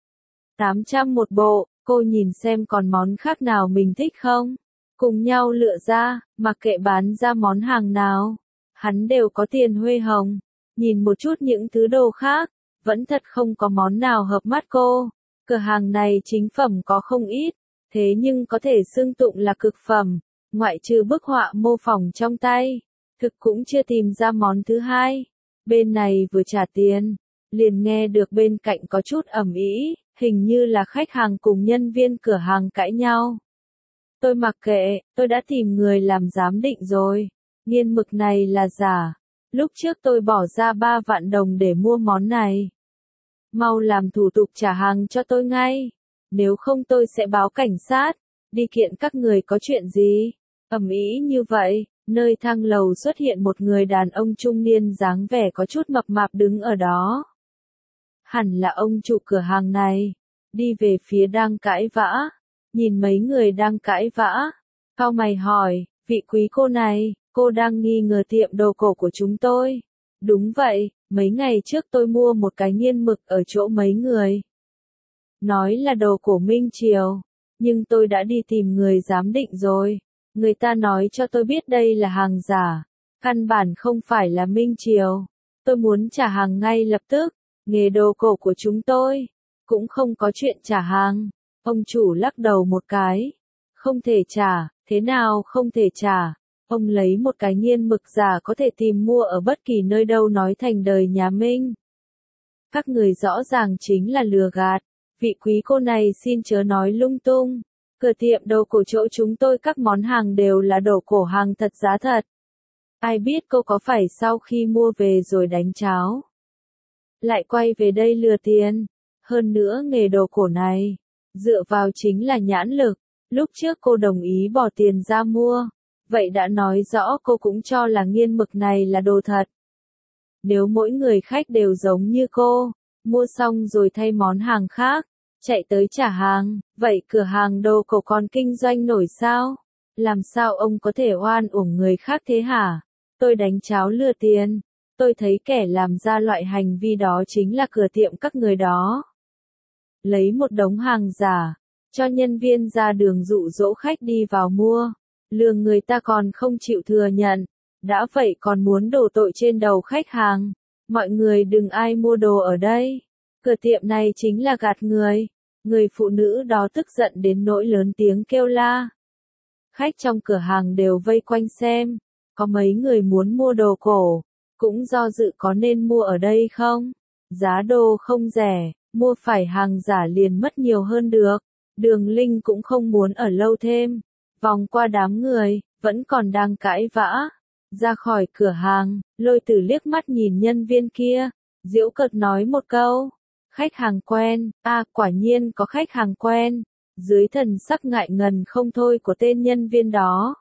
800 một bộ, cô nhìn xem còn món khác nào mình thích không? Cùng nhau lựa ra, mặc kệ bán ra món hàng nào. Hắn đều có tiền huê hồng. Nhìn một chút những thứ đồ khác, vẫn thật không có món nào hợp mắt cô. Cửa hàng này chính phẩm có không ít, thế nhưng có thể xưng tụng là cực phẩm, ngoại trừ bức họa mô phỏng trong tay, thực cũng chưa tìm ra món thứ hai. Bên này vừa trả tiền, liền nghe được bên cạnh có chút ầm ĩ, hình như là khách hàng cùng nhân viên cửa hàng cãi nhau. Tôi mặc kệ, tôi đã tìm người làm giám định rồi, nghiên mực này là giả. lúc trước tôi bỏ ra 3 vạn đồng để mua món này. Mau làm thủ tục trả hàng cho tôi ngay, nếu không tôi sẽ báo cảnh sát, đi kiện các người có chuyện gì. Ầm ĩ như vậy, nơi thang lầu xuất hiện một người đàn ông trung niên dáng vẻ có chút mập mạp đứng ở đó. Hẳn là ông chủ cửa hàng này, đi về phía đang cãi vã, nhìn mấy người đang cãi vã, cau mày hỏi, vị quý cô này, cô đang nghi ngờ tiệm đồ cổ của chúng tôi. Đúng vậy, mấy ngày trước tôi mua một cái nghiên mực ở chỗ mấy người. Nói là đồ cổ Minh Triều, nhưng tôi đã đi tìm người giám định rồi. Người ta nói cho tôi biết đây là hàng giả, căn bản không phải là Minh Triều. Tôi muốn trả hàng ngay lập tức, nghề đồ cổ của chúng tôi cũng không có chuyện trả hàng. Ông chủ lắc đầu một cái, không thể trả, thế nào không thể trả? Ông lấy một cái nghiên mực giả có thể tìm mua ở bất kỳ nơi đâu nói thành đời nhà Minh. Các người rõ ràng chính là lừa gạt, vị quý cô này xin chớ nói lung tung. Cửa tiệm đồ cổ chỗ chúng tôi các món hàng đều là đồ cổ hàng thật giá thật. Ai biết cô có phải sau khi mua về rồi đánh cháo, lại quay về đây lừa tiền. Hơn nữa nghề đồ cổ này, dựa vào chính là nhãn lực. Lúc trước cô đồng ý bỏ tiền ra mua, vậy đã nói rõ cô cũng cho là nghiên mực này là đồ thật. Nếu mỗi người khách đều giống như cô, mua xong rồi thay món hàng khác, chạy tới trả hàng, vậy cửa hàng đồ cổ còn kinh doanh nổi sao? Làm sao ông có thể oan uổng người khác thế hả? Tôi đánh cháo lừa tiền. Tôi thấy kẻ làm ra loại hành vi đó chính là cửa tiệm các người đó. Lấy một đống hàng giả, cho nhân viên ra đường dụ dỗ khách đi vào mua, lừa người ta còn không chịu thừa nhận, đã vậy còn muốn đổ tội trên đầu khách hàng. Mọi người đừng ai mua đồ ở đây, cửa tiệm này chính là gạt người. Người phụ nữ đó tức giận đến nỗi lớn tiếng kêu la. Khách trong cửa hàng đều vây quanh xem, có mấy người muốn mua đồ cổ, cũng do dự có nên mua ở đây không. Giá đồ không rẻ, mua phải hàng giả liền mất nhiều hơn được. Đường Linh cũng không muốn ở lâu thêm, vòng qua đám người, vẫn còn đang cãi vã. Ra khỏi cửa hàng, Lôi Tử liếc mắt nhìn nhân viên kia, giễu cợt nói một câu. Khách hàng quen, quả nhiên có khách hàng quen. Dưới thần sắc ngại ngần không thôi của tên nhân viên đó,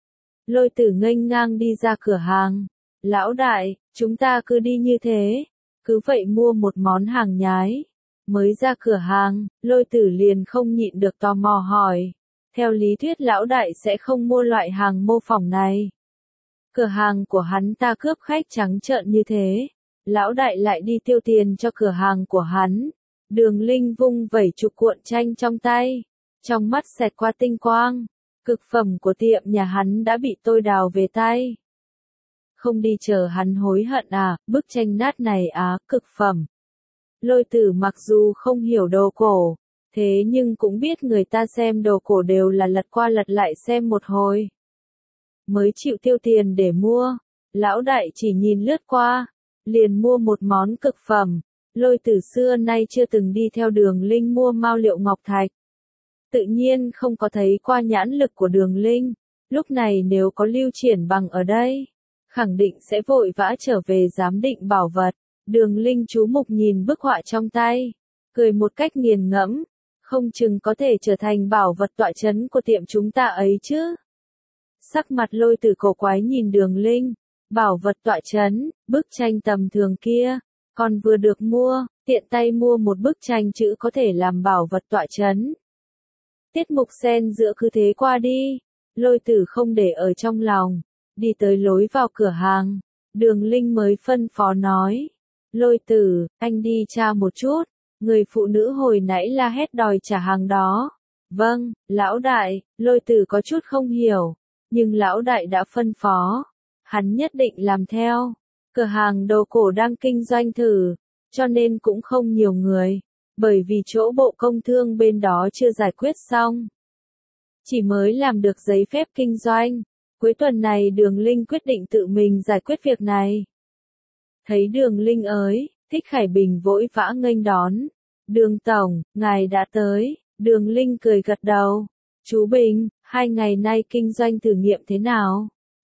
Lôi Tử nghênh ngang đi ra cửa hàng. Lão đại, chúng ta cứ đi như thế, cứ vậy mua một món hàng nhái. Mới ra cửa hàng, Lôi Tử liền không nhịn được tò mò hỏi. Theo lý thuyết lão đại sẽ không mua loại hàng mô phỏng này. Cửa hàng của hắn ta cướp khách trắng trợn như thế, lão đại lại đi tiêu tiền cho cửa hàng của hắn. Đường Linh vung vẩy chục cuộn tranh trong tay, trong mắt xẹt qua tinh quang. Cực phẩm của tiệm nhà hắn đã bị tôi đào về tay. Không đi chờ hắn hối hận à, bức tranh nát này cực phẩm. Lôi Tử mặc dù không hiểu đồ cổ, thế nhưng cũng biết người ta xem đồ cổ đều là lật qua lật lại xem một hồi mới chịu tiêu tiền để mua. Lão đại chỉ nhìn lướt qua, liền mua một món cực phẩm. Lôi Tử xưa nay chưa từng đi theo Đường Linh mua mao liệu ngọc thạch, tự nhiên không có thấy qua nhãn lực của Đường Linh. Lúc này nếu có Lưu Triển Bằng ở đây, khẳng định sẽ vội vã trở về giám định bảo vật. Đường Linh chú mục nhìn bức họa trong tay, cười một cách nghiền ngẫm, không chừng có thể trở thành bảo vật tọa chấn của tiệm chúng ta ấy chứ. Sắc mặt Lôi Tử cổ quái nhìn Đường Linh, bảo vật tọa chấn, bức tranh tầm thường kia, còn vừa được mua, tiện tay mua một bức tranh chữ có thể làm bảo vật tọa chấn. Tiết mục xen giữa cứ thế qua đi, Lôi Tử không để ở trong lòng, đi tới lối vào cửa hàng. Đường Linh mới phân phó nói, Lôi Tử, anh đi tra một chút, người phụ nữ hồi nãy la hét đòi trả hàng đó. Vâng, lão đại. Lôi Tử có chút không hiểu, nhưng lão đại đã phân phó, hắn nhất định làm theo. Cửa hàng đồ cổ đang kinh doanh thử, cho nên cũng không nhiều người, bởi vì chỗ Bộ Công Thương bên đó chưa giải quyết xong, chỉ mới làm được giấy phép kinh doanh. Cuối tuần này Đường Linh quyết định tự mình giải quyết việc này. Thấy Đường Linh ới, Thích Khải Bình vội vã nghênh đón. Đường tổng, ngài đã tới. Đường Linh cười gật đầu. Chú Bình, 2 ngày nay kinh doanh thử nghiệm thế nào?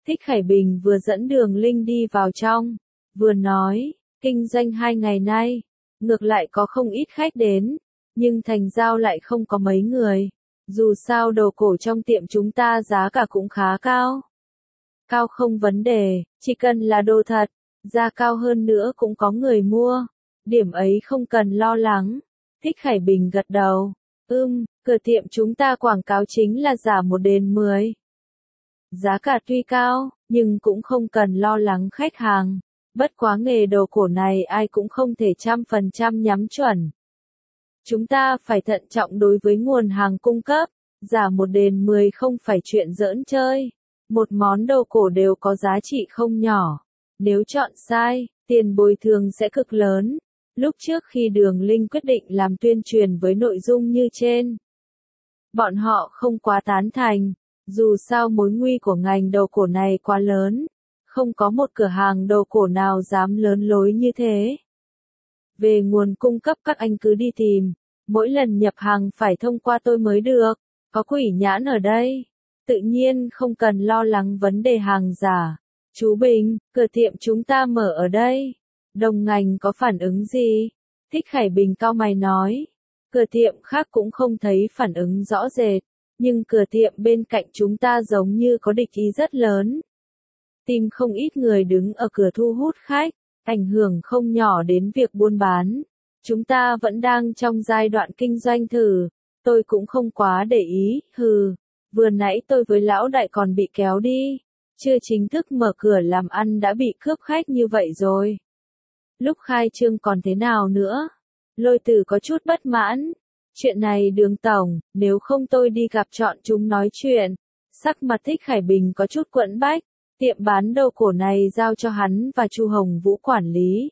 Thích Khải Bình vừa dẫn Đường Linh đi vào trong, vừa nói, kinh doanh 2 ngày nay, ngược lại có không ít khách đến, nhưng thành giao lại không có mấy người. Dù sao đồ cổ trong tiệm chúng ta giá cả cũng khá cao. Cao không vấn đề, chỉ cần là đồ thật, giá cao hơn nữa cũng có người mua. Điểm ấy không cần lo lắng. Thích Khải Bình gật đầu. Cửa tiệm chúng ta quảng cáo chính là giả 1 đến 10. Giá cả tuy cao, nhưng cũng không cần lo lắng khách hàng. Bất quá nghề đồ cổ này ai cũng không thể 100% nhắm chuẩn. Chúng ta phải thận trọng đối với nguồn hàng cung cấp. Giả 1 đến 10 không phải chuyện giỡn chơi. Một món đồ cổ đều có giá trị không nhỏ. Nếu chọn sai, tiền bồi thường sẽ cực lớn. Lúc trước khi Đường Linh quyết định làm tuyên truyền với nội dung như trên, bọn họ không quá tán thành. Dù sao mối nguy của ngành đồ cổ này quá lớn. Không có một cửa hàng đồ cổ nào dám lớn lối như thế. Về nguồn cung cấp các anh cứ đi tìm. Mỗi lần nhập hàng phải thông qua tôi mới được. Có Quỷ Nhãn ở đây. Tự nhiên không cần lo lắng vấn đề hàng giả. Chú Bình, cửa tiệm chúng ta mở ở đây. Đồng ngành có phản ứng gì? Thích Khải Bình cau mày nói. Cửa tiệm khác cũng không thấy phản ứng rõ rệt. Nhưng cửa tiệm bên cạnh chúng ta giống như có địch ý rất lớn. Tìm không ít người đứng ở cửa thu hút khách. Ảnh hưởng không nhỏ đến việc buôn bán. Chúng ta vẫn đang trong giai đoạn kinh doanh thử. Tôi cũng không quá để ý, vừa nãy tôi với lão đại còn bị kéo đi. Chưa chính thức mở cửa làm ăn đã bị cướp khách như vậy rồi. Lúc khai trương còn thế nào nữa? Lôi Tử có chút bất mãn. Chuyện này Đường tổng, nếu không tôi đi gặp chọn chúng nói chuyện. Sắc mặt Thích Khải Bình có chút quẫn bách. Tiệm bán đồ cổ này giao cho hắn và Chu Hồng Vũ quản lý.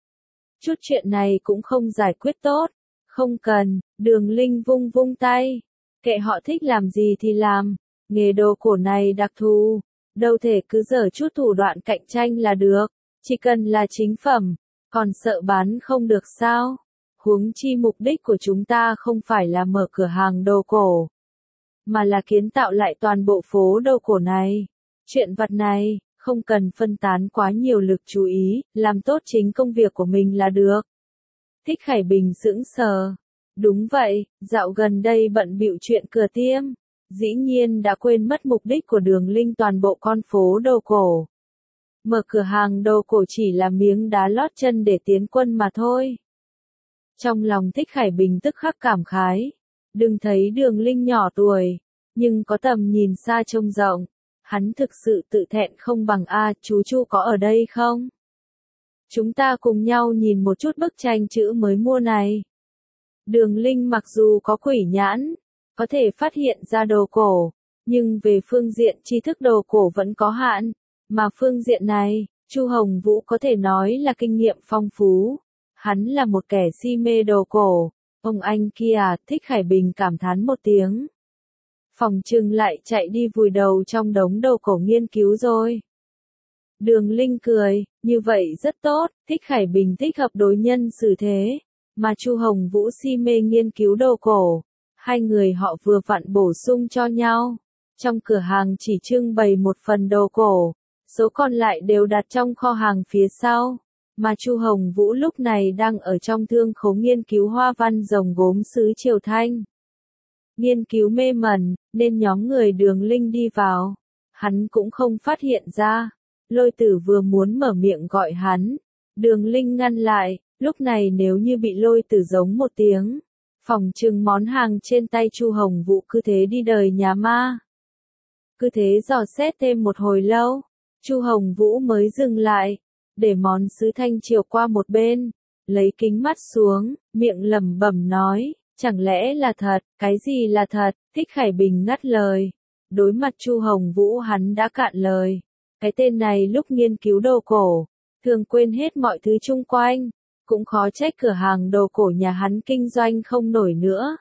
Chút chuyện này cũng không giải quyết tốt. Không cần, Đường Linh vung vung tay. Kệ họ thích làm gì thì làm. Nghề đồ cổ này đặc thù. Đâu thể cứ giở chút thủ đoạn cạnh tranh là được. Chỉ cần là chính phẩm. Còn sợ bán không được sao? Huống chi mục đích của chúng ta không phải là mở cửa hàng đồ cổ. Mà là kiến tạo lại toàn bộ phố đồ cổ này. Chuyện vặt này, không cần phân tán quá nhiều lực chú ý, làm tốt chính công việc của mình là được. Thích Khải Bình sững sờ. Đúng vậy, dạo gần đây bận bịu chuyện cửa tiệm. Dĩ nhiên đã quên mất mục đích của Đường Linh toàn bộ con phố đồ cổ. Mở cửa hàng đồ cổ chỉ là miếng đá lót chân để tiến quân mà thôi. Trong lòng Thích Khải Bình tức khắc cảm khái. Đừng thấy Đường Linh nhỏ tuổi, nhưng có tầm nhìn xa trông rộng. Hắn thực sự tự thẹn không bằng chú Chu có ở đây không? Chúng ta cùng nhau nhìn một chút bức tranh chữ mới mua này. Đường Linh mặc dù có quỷ nhãn, có thể phát hiện ra đồ cổ, nhưng về phương diện tri thức đồ cổ vẫn có hạn, mà phương diện này, Chu Hồng Vũ có thể nói là kinh nghiệm phong phú. Hắn là một kẻ si mê đồ cổ. Ông anh kia, Thích Khải Bình cảm thán một tiếng. Phòng trừng lại chạy đi vùi đầu trong đống đồ cổ nghiên cứu rồi. Đường Linh cười, như vậy rất tốt, Thích Khải Bình thích hợp đối nhân xử thế, mà Chu Hồng Vũ si mê nghiên cứu đồ cổ. Hai người họ vừa vặn bổ sung cho nhau. Trong cửa hàng chỉ trưng bày một phần đồ cổ, số còn lại đều đặt trong kho hàng phía sau. Mà Chu Hồng Vũ lúc này đang ở trong thương khố nghiên cứu hoa văn rồng gốm sứ Triều Thanh. Nghiên cứu mê mẩn, nên nhóm người Đường Linh đi vào. Hắn cũng không phát hiện ra. Lôi Tử vừa muốn mở miệng gọi hắn. Đường Linh ngăn lại, lúc này nếu như bị Lôi Tử giống một tiếng. Phòng trừng món hàng trên tay Chu Hồng Vũ cứ thế đi đời nhà ma. Cứ thế dò xét thêm một hồi lâu. Chu Hồng Vũ mới dừng lại. Để món sứ thanh chiều qua một bên. Lấy kính mắt xuống, miệng lẩm bẩm nói. Chẳng lẽ là thật, cái gì là thật? Thích Khải Bình ngắt lời. Đối mặt Chu Hồng Vũ hắn đã cạn lời. Cái tên này lúc nghiên cứu đồ cổ, thường quên hết mọi thứ chung quanh. Cũng khó trách cửa hàng đồ cổ nhà hắn kinh doanh không nổi nữa.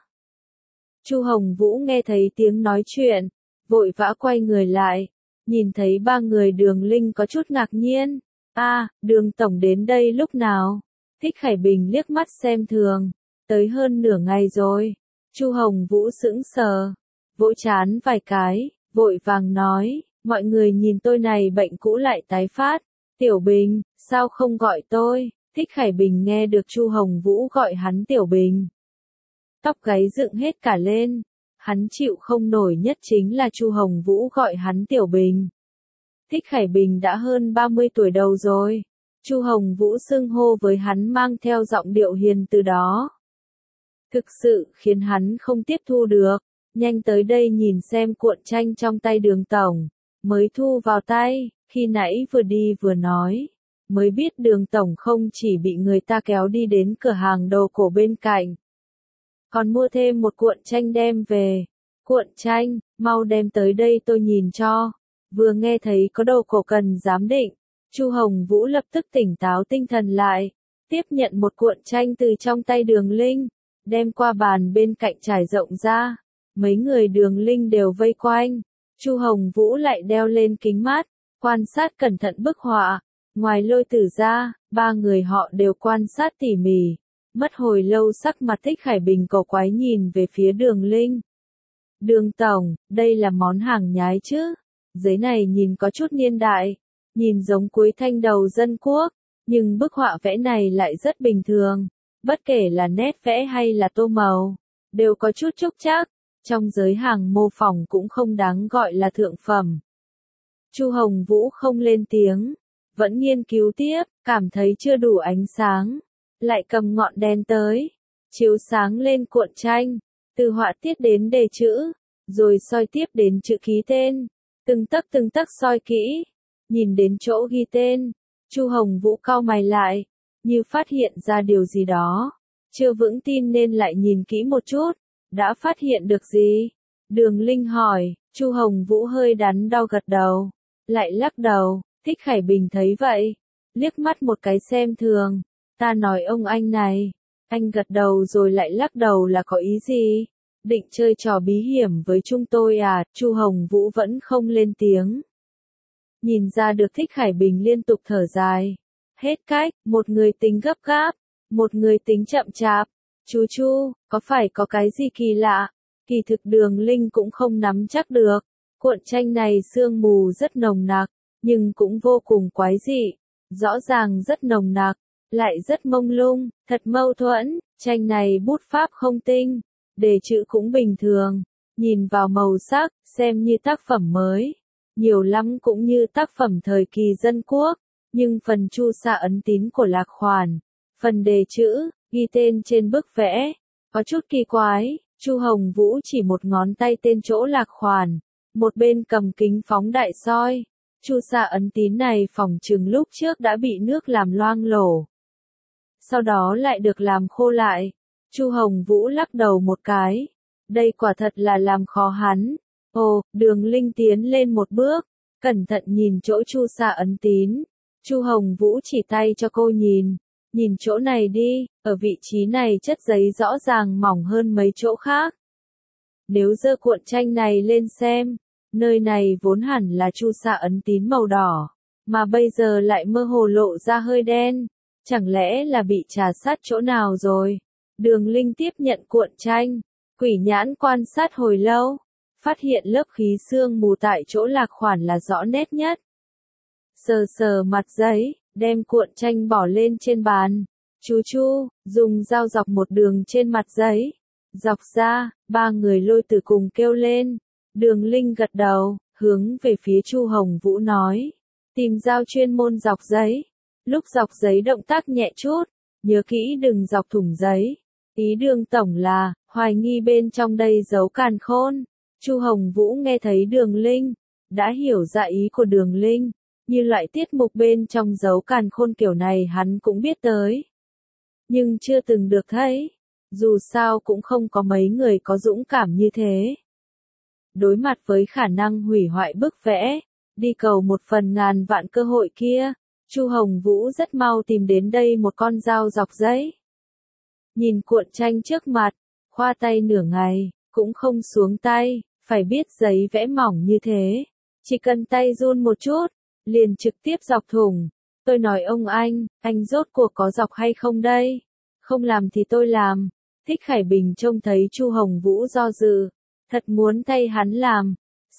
Chu Hồng Vũ nghe thấy tiếng nói chuyện, vội vã quay người lại. Nhìn thấy ba người Đường Linh có chút ngạc nhiên. Đường tổng đến đây lúc nào? Thích Khải Bình liếc mắt xem thường. Tới hơn nửa ngày rồi. Chu Hồng Vũ sững sờ, vỗ chán vài cái, vội vàng nói, Mọi người nhìn tôi này bệnh cũ lại tái phát. Tiểu Bình, sao không gọi tôi? Thích Khải Bình nghe được Chu Hồng Vũ gọi hắn Tiểu Bình. Tóc gáy dựng hết cả lên. Hắn chịu không nổi nhất chính là Chu Hồng Vũ gọi hắn Tiểu Bình. Thích Khải Bình đã hơn 30 tuổi đầu rồi. Chu Hồng Vũ xưng hô với hắn mang theo giọng điệu hiền từ đó. Thực sự khiến hắn không tiếp thu được. Nhanh tới đây nhìn xem cuộn tranh trong tay Đường tổng. Mới thu vào tay, khi nãy vừa đi vừa nói. Mới biết Đường tổng không chỉ bị người ta kéo đi đến cửa hàng đồ cổ bên cạnh. Còn mua thêm một cuộn tranh đem về. Cuộn tranh, mau đem tới đây tôi nhìn cho. Vừa nghe thấy có đồ cổ cần giám định. Chu Hồng Vũ lập tức tỉnh táo tinh thần lại. Tiếp nhận một cuộn tranh từ trong tay Đường Linh. Đem qua bàn bên cạnh trải rộng ra. Mấy người Đường Linh đều vây quanh. Chu Hồng Vũ lại đeo lên kính mát, quan sát cẩn thận bức họa. Ngoài Lôi Tử ra, ba người họ đều quan sát tỉ mỉ. Mất hồi lâu sắc mặt Thích Khải Bình cổ quái nhìn về phía Đường Linh. Đường tổng, đây là món hàng nhái chứ? Giấy này nhìn có chút niên đại, nhìn giống cuối thanh đầu dân quốc, nhưng bức họa vẽ này lại rất bình thường. Bất kể là nét vẽ hay là tô màu, đều có chút trúc trác. Trong giới hàng mô phỏng cũng không đáng gọi là thượng phẩm. Chu Hồng Vũ không lên tiếng, vẫn nghiên cứu tiếp, cảm thấy chưa đủ ánh sáng, lại cầm ngọn đèn tới, chiếu sáng lên cuộn tranh, từ họa tiết đến đề chữ, rồi soi tiếp đến chữ ký tên, từng tấc soi kỹ, nhìn đến chỗ ghi tên, Chu Hồng Vũ cau mày lại, như phát hiện ra điều gì đó, chưa vững tin nên lại nhìn kỹ một chút. Đã phát hiện được gì? Đường Linh hỏi, Chu Hồng Vũ hơi đắn đo gật đầu, lại lắc đầu. Thích Khải Bình thấy vậy, liếc mắt một cái xem thường, ta nói ông anh này, anh gật đầu rồi lại lắc đầu là có ý gì? Định chơi trò bí hiểm với chúng tôi à? Chu Hồng Vũ vẫn không lên tiếng. Nhìn ra được Thích Khải Bình liên tục thở dài, hết cách, một người tính gấp gáp, một người tính chậm chạp. Chú Chu, có phải có cái gì kỳ lạ? Kỳ thực Đường Linh cũng không nắm chắc được. Cuộn tranh này sương mù rất nồng nặc, nhưng cũng vô cùng quái dị. Rõ ràng rất nồng nặc, lại rất mông lung, thật mâu thuẫn. Tranh này bút pháp không tinh, đề chữ cũng bình thường. Nhìn vào màu sắc, xem như tác phẩm mới. Nhiều lắm cũng như tác phẩm thời kỳ dân quốc. Nhưng phần chu sa ấn tín của Lạc Khoản, phần đề chữ, ghi tên trên bức vẽ, có chút kỳ quái. Chu Hồng Vũ chỉ một ngón tay tên chỗ Lạc Khoản, một bên cầm kính phóng đại soi. Chu sa ấn tín này phỏng chừng lúc trước đã bị nước làm loang lổ, sau đó lại được làm khô lại. Chu Hồng Vũ lắc đầu một cái, đây quả thật là làm khó hắn. Ồ, Đường Linh tiến lên một bước, cẩn thận nhìn chỗ chu sa ấn tín. Chu Hồng Vũ chỉ tay cho cô nhìn. Nhìn chỗ này đi, ở vị trí này chất giấy rõ ràng mỏng hơn mấy chỗ khác. Nếu giơ cuộn tranh này lên xem, nơi này vốn hẳn là chu sa ấn tín màu đỏ, mà bây giờ lại mơ hồ lộ ra hơi đen. Chẳng lẽ là bị trà sát chỗ nào rồi? Đường Linh tiếp nhận cuộn tranh, quỷ nhãn quan sát hồi lâu, phát hiện lớp khí sương mù tại chỗ Lạc Khoản là rõ nét nhất. Sờ sờ mặt giấy, đem cuộn tranh bỏ lên trên bàn. Chú Chu, dùng dao dọc một đường trên mặt giấy. Dọc ra, ba người Lôi Tử cùng kêu lên. Đường Linh gật đầu, hướng về phía Chu Hồng Vũ nói. Tìm dao chuyên môn dọc giấy. Lúc dọc giấy động tác nhẹ chút, nhớ kỹ đừng dọc thủng giấy. Ý Đường tổng là, hoài nghi bên trong đây giấu càn khôn. Chu Hồng Vũ nghe thấy Đường Linh, đã hiểu ra ý của Đường Linh. Như loại tiết mục bên trong giấu càn khôn kiểu này hắn cũng biết tới. Nhưng chưa từng được thấy. Dù sao cũng không có mấy người có dũng cảm như thế. Đối mặt với khả năng hủy hoại bức vẽ, đi cầu một phần ngàn vạn cơ hội kia, Chu Hồng Vũ rất mau tìm đến đây một con dao dọc giấy. Nhìn cuộn tranh trước mặt, khoa tay nửa ngày, cũng không xuống tay, phải biết giấy vẽ mỏng như thế. Chỉ cần tay run một chút, liền trực tiếp dọc thủng. Tôi nói ông anh rốt cuộc có dọc hay không đây? Không làm thì tôi làm. Thích Khải Bình trông thấy Chu Hồng Vũ do dự, thật muốn thay hắn làm.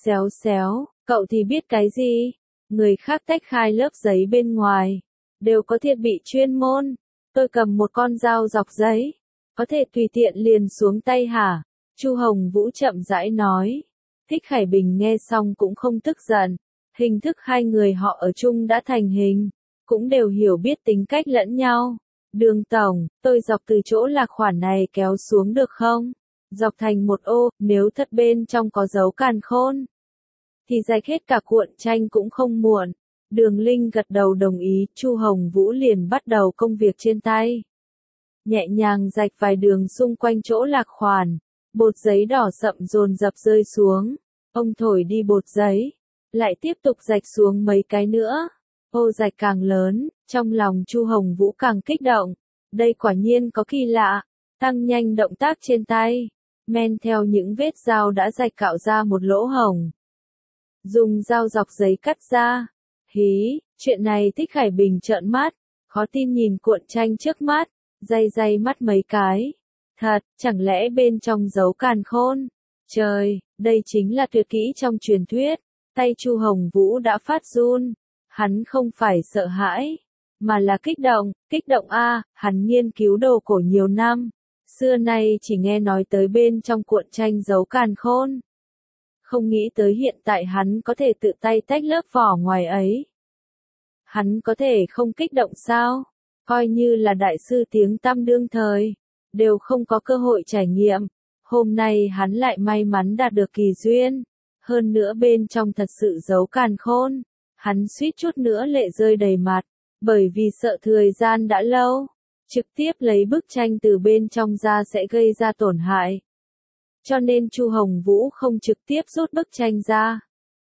Xéo xéo, cậu thì biết cái gì? Người khác tách khai lớp giấy bên ngoài, đều có thiết bị chuyên môn. Tôi cầm một con dao dọc giấy, có thể tùy tiện liền xuống tay hả? Chu Hồng Vũ chậm rãi nói. Thích Khải Bình nghe xong cũng không tức giận. Hình thức hai người họ ở chung đã thành hình, cũng đều hiểu biết tính cách lẫn nhau. Đường tổng, tôi dọc từ chỗ lạc khoản này kéo xuống được không? Dọc thành một ô, nếu thất bên trong có dấu càn khôn, thì rạch hết cả cuộn tranh cũng không muộn. Đường Linh gật đầu đồng ý, Chu Hồng Vũ liền bắt đầu công việc trên tay. Nhẹ nhàng rạch vài đường xung quanh chỗ lạc khoản, bột giấy đỏ sậm dồn dập rơi xuống. Ông thổi đi bột giấy, lại tiếp tục rạch xuống mấy cái nữa. Ô rạch càng lớn, trong lòng Chu Hồng Vũ càng kích động. Đây quả nhiên có kỳ lạ, tăng nhanh động tác trên tay, men theo những vết dao đã rạch cạo ra một lỗ hổng. Dùng dao dọc giấy cắt ra. Hí, chuyện này Thích Khải Bình trợn mắt, khó tin nhìn cuộn tranh trước mắt, day mắt mấy cái. Thật, chẳng lẽ bên trong giấu càn khôn? Trời, đây chính là tuyệt kỹ trong truyền thuyết. Tay Chu Hồng Vũ đã phát run. Hắn không phải sợ hãi, mà là kích động a, hắn nghiên cứu đồ cổ nhiều năm, xưa nay chỉ nghe nói tới bên trong cuộn tranh giấu càn khôn. Không nghĩ tới hiện tại hắn có thể tự tay tách lớp vỏ ngoài ấy. Hắn có thể không kích động sao? Coi như là đại sư tiếng tăm đương thời, đều không có cơ hội trải nghiệm. Hôm nay hắn lại may mắn đạt được kỳ duyên. Hơn nữa bên trong thật sự giấu càn khôn. Hắn suýt chút nữa lệ rơi đầy mặt, bởi vì sợ thời gian đã lâu, trực tiếp lấy bức tranh từ bên trong ra sẽ gây ra tổn hại. Cho nên Chu Hồng Vũ không trực tiếp rút bức tranh ra,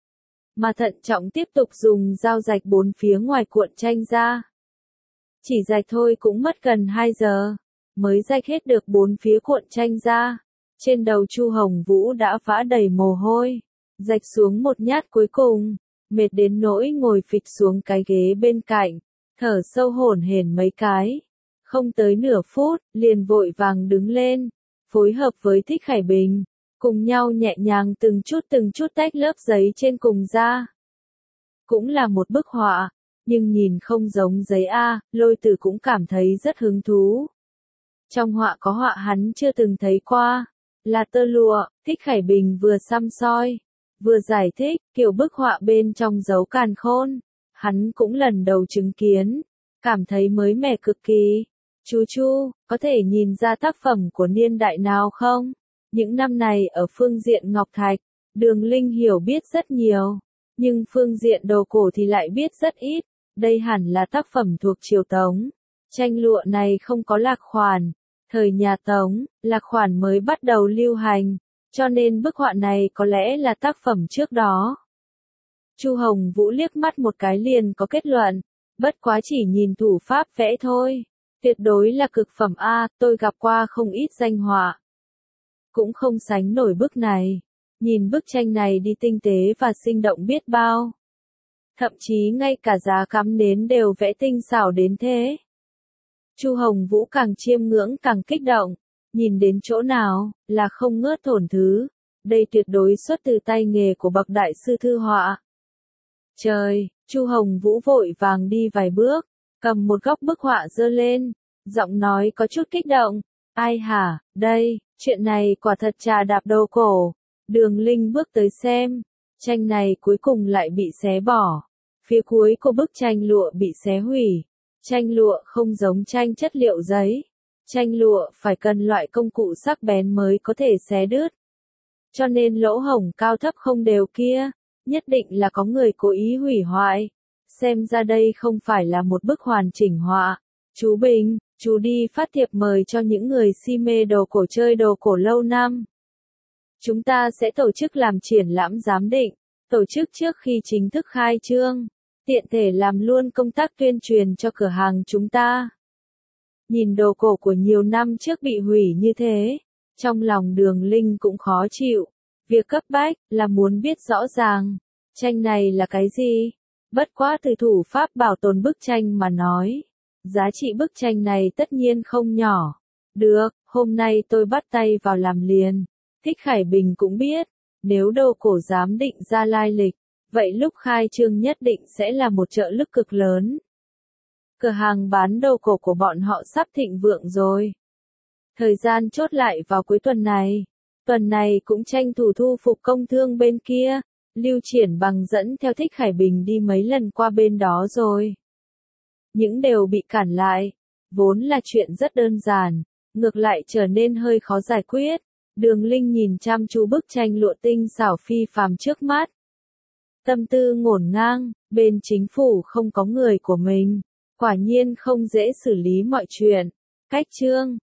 mà thận trọng tiếp tục dùng dao rạch bốn phía ngoài cuộn tranh ra. Chỉ rạch thôi cũng mất gần 2 giờ, mới rạch hết được bốn phía cuộn tranh ra. Trên đầu Chu Hồng Vũ đã vã đầy mồ hôi, rạch xuống một nhát cuối cùng, mệt đến nỗi ngồi phịch xuống cái ghế bên cạnh, thở sâu hổn hển mấy cái. Không tới nửa phút, liền vội vàng đứng lên, phối hợp với Thích Khải Bình, cùng nhau nhẹ nhàng từng chút tách lớp giấy trên cùng ra. Cũng là một bức họa, nhưng nhìn không giống giấy A, Lôi Tử cũng cảm thấy rất hứng thú. Trong họa có họa hắn chưa từng thấy qua, là tơ lụa. Thích Khải Bình vừa săm soi, vừa giải thích, kiểu bức họa bên trong giấu càn khôn, hắn cũng lần đầu chứng kiến, cảm thấy mới mẻ cực kỳ. Chu, có thể nhìn ra tác phẩm của niên đại nào không? Những năm này ở phương diện ngọc thạch, Đường Linh hiểu biết rất nhiều, nhưng phương diện đồ cổ thì lại biết rất ít. Đây hẳn là tác phẩm thuộc triều Tống. Tranh lụa này không có lạc khoản. Thời nhà Tống, lạc khoản mới bắt đầu lưu hành, cho nên bức họa này có lẽ là tác phẩm trước đó. Chu Hồng Vũ liếc mắt một cái liền có kết luận, bất quá chỉ nhìn thủ pháp vẽ thôi, tuyệt đối là cực phẩm A, tôi gặp qua không ít danh họa, cũng không sánh nổi bức này. Nhìn bức tranh này đi tinh tế và sinh động biết bao. Thậm chí ngay cả giá cắm nến đều vẽ tinh xảo đến thế. Chu Hồng Vũ càng chiêm ngưỡng càng kích động, nhìn đến chỗ nào là không ngớt thổn thứ. Đây tuyệt đối xuất từ tay nghề của bậc đại sư thư họa. Trời, Chu Hồng Vũ vội vàng đi vài bước, cầm một góc bức họa giơ lên, giọng nói có chút kích động. Ai hả, đây, chuyện này quả thật trà đạp đồ cổ. Đường Linh bước tới xem, tranh này cuối cùng lại bị xé bỏ. Phía cuối của bức tranh lụa bị xé hủy. Tranh lụa không giống tranh chất liệu giấy. Tranh lụa phải cần loại công cụ sắc bén mới có thể xé đứt. Cho nên lỗ hổng cao thấp không đều kia, nhất định là có người cố ý hủy hoại. Xem ra đây không phải là một bức hoàn chỉnh họa. Chú Bình, chú đi phát thiệp mời cho những người si mê đồ cổ chơi đồ cổ lâu năm. Chúng ta sẽ tổ chức làm triển lãm giám định, tổ chức trước khi chính thức khai trương, tiện thể làm luôn công tác tuyên truyền cho cửa hàng chúng ta. Nhìn đồ cổ của nhiều năm trước bị hủy như thế, trong lòng Đường Linh cũng khó chịu. Việc cấp bách là muốn biết rõ ràng, tranh này là cái gì. Bất quá từ thủ pháp bảo tồn bức tranh mà nói, giá trị bức tranh này tất nhiên không nhỏ. Được, hôm nay tôi bắt tay vào làm liền. Thích Khải Bình cũng biết, Nếu đồ cổ dám định ra lai lịch, vậy lúc khai trương nhất định sẽ là một trợ lực cực lớn. Cửa hàng bán đồ cổ của bọn họ sắp thịnh vượng rồi. Thời gian chốt lại vào cuối tuần này. Tuần này cũng tranh thủ thu phục công thương bên kia. Lưu Triển Bằng dẫn theo Thích Khải Bình đi mấy lần qua bên đó rồi. Những đều bị cản lại. Vốn là chuyện rất đơn giản, ngược lại trở nên hơi khó giải quyết. Đường Linh nhìn chăm chú bức tranh lụa tinh xảo phi phàm trước mắt. Tâm tư ngổn ngang, bên chính phủ không có người của mình. Quả nhiên không dễ xử lý mọi chuyện. Cách chương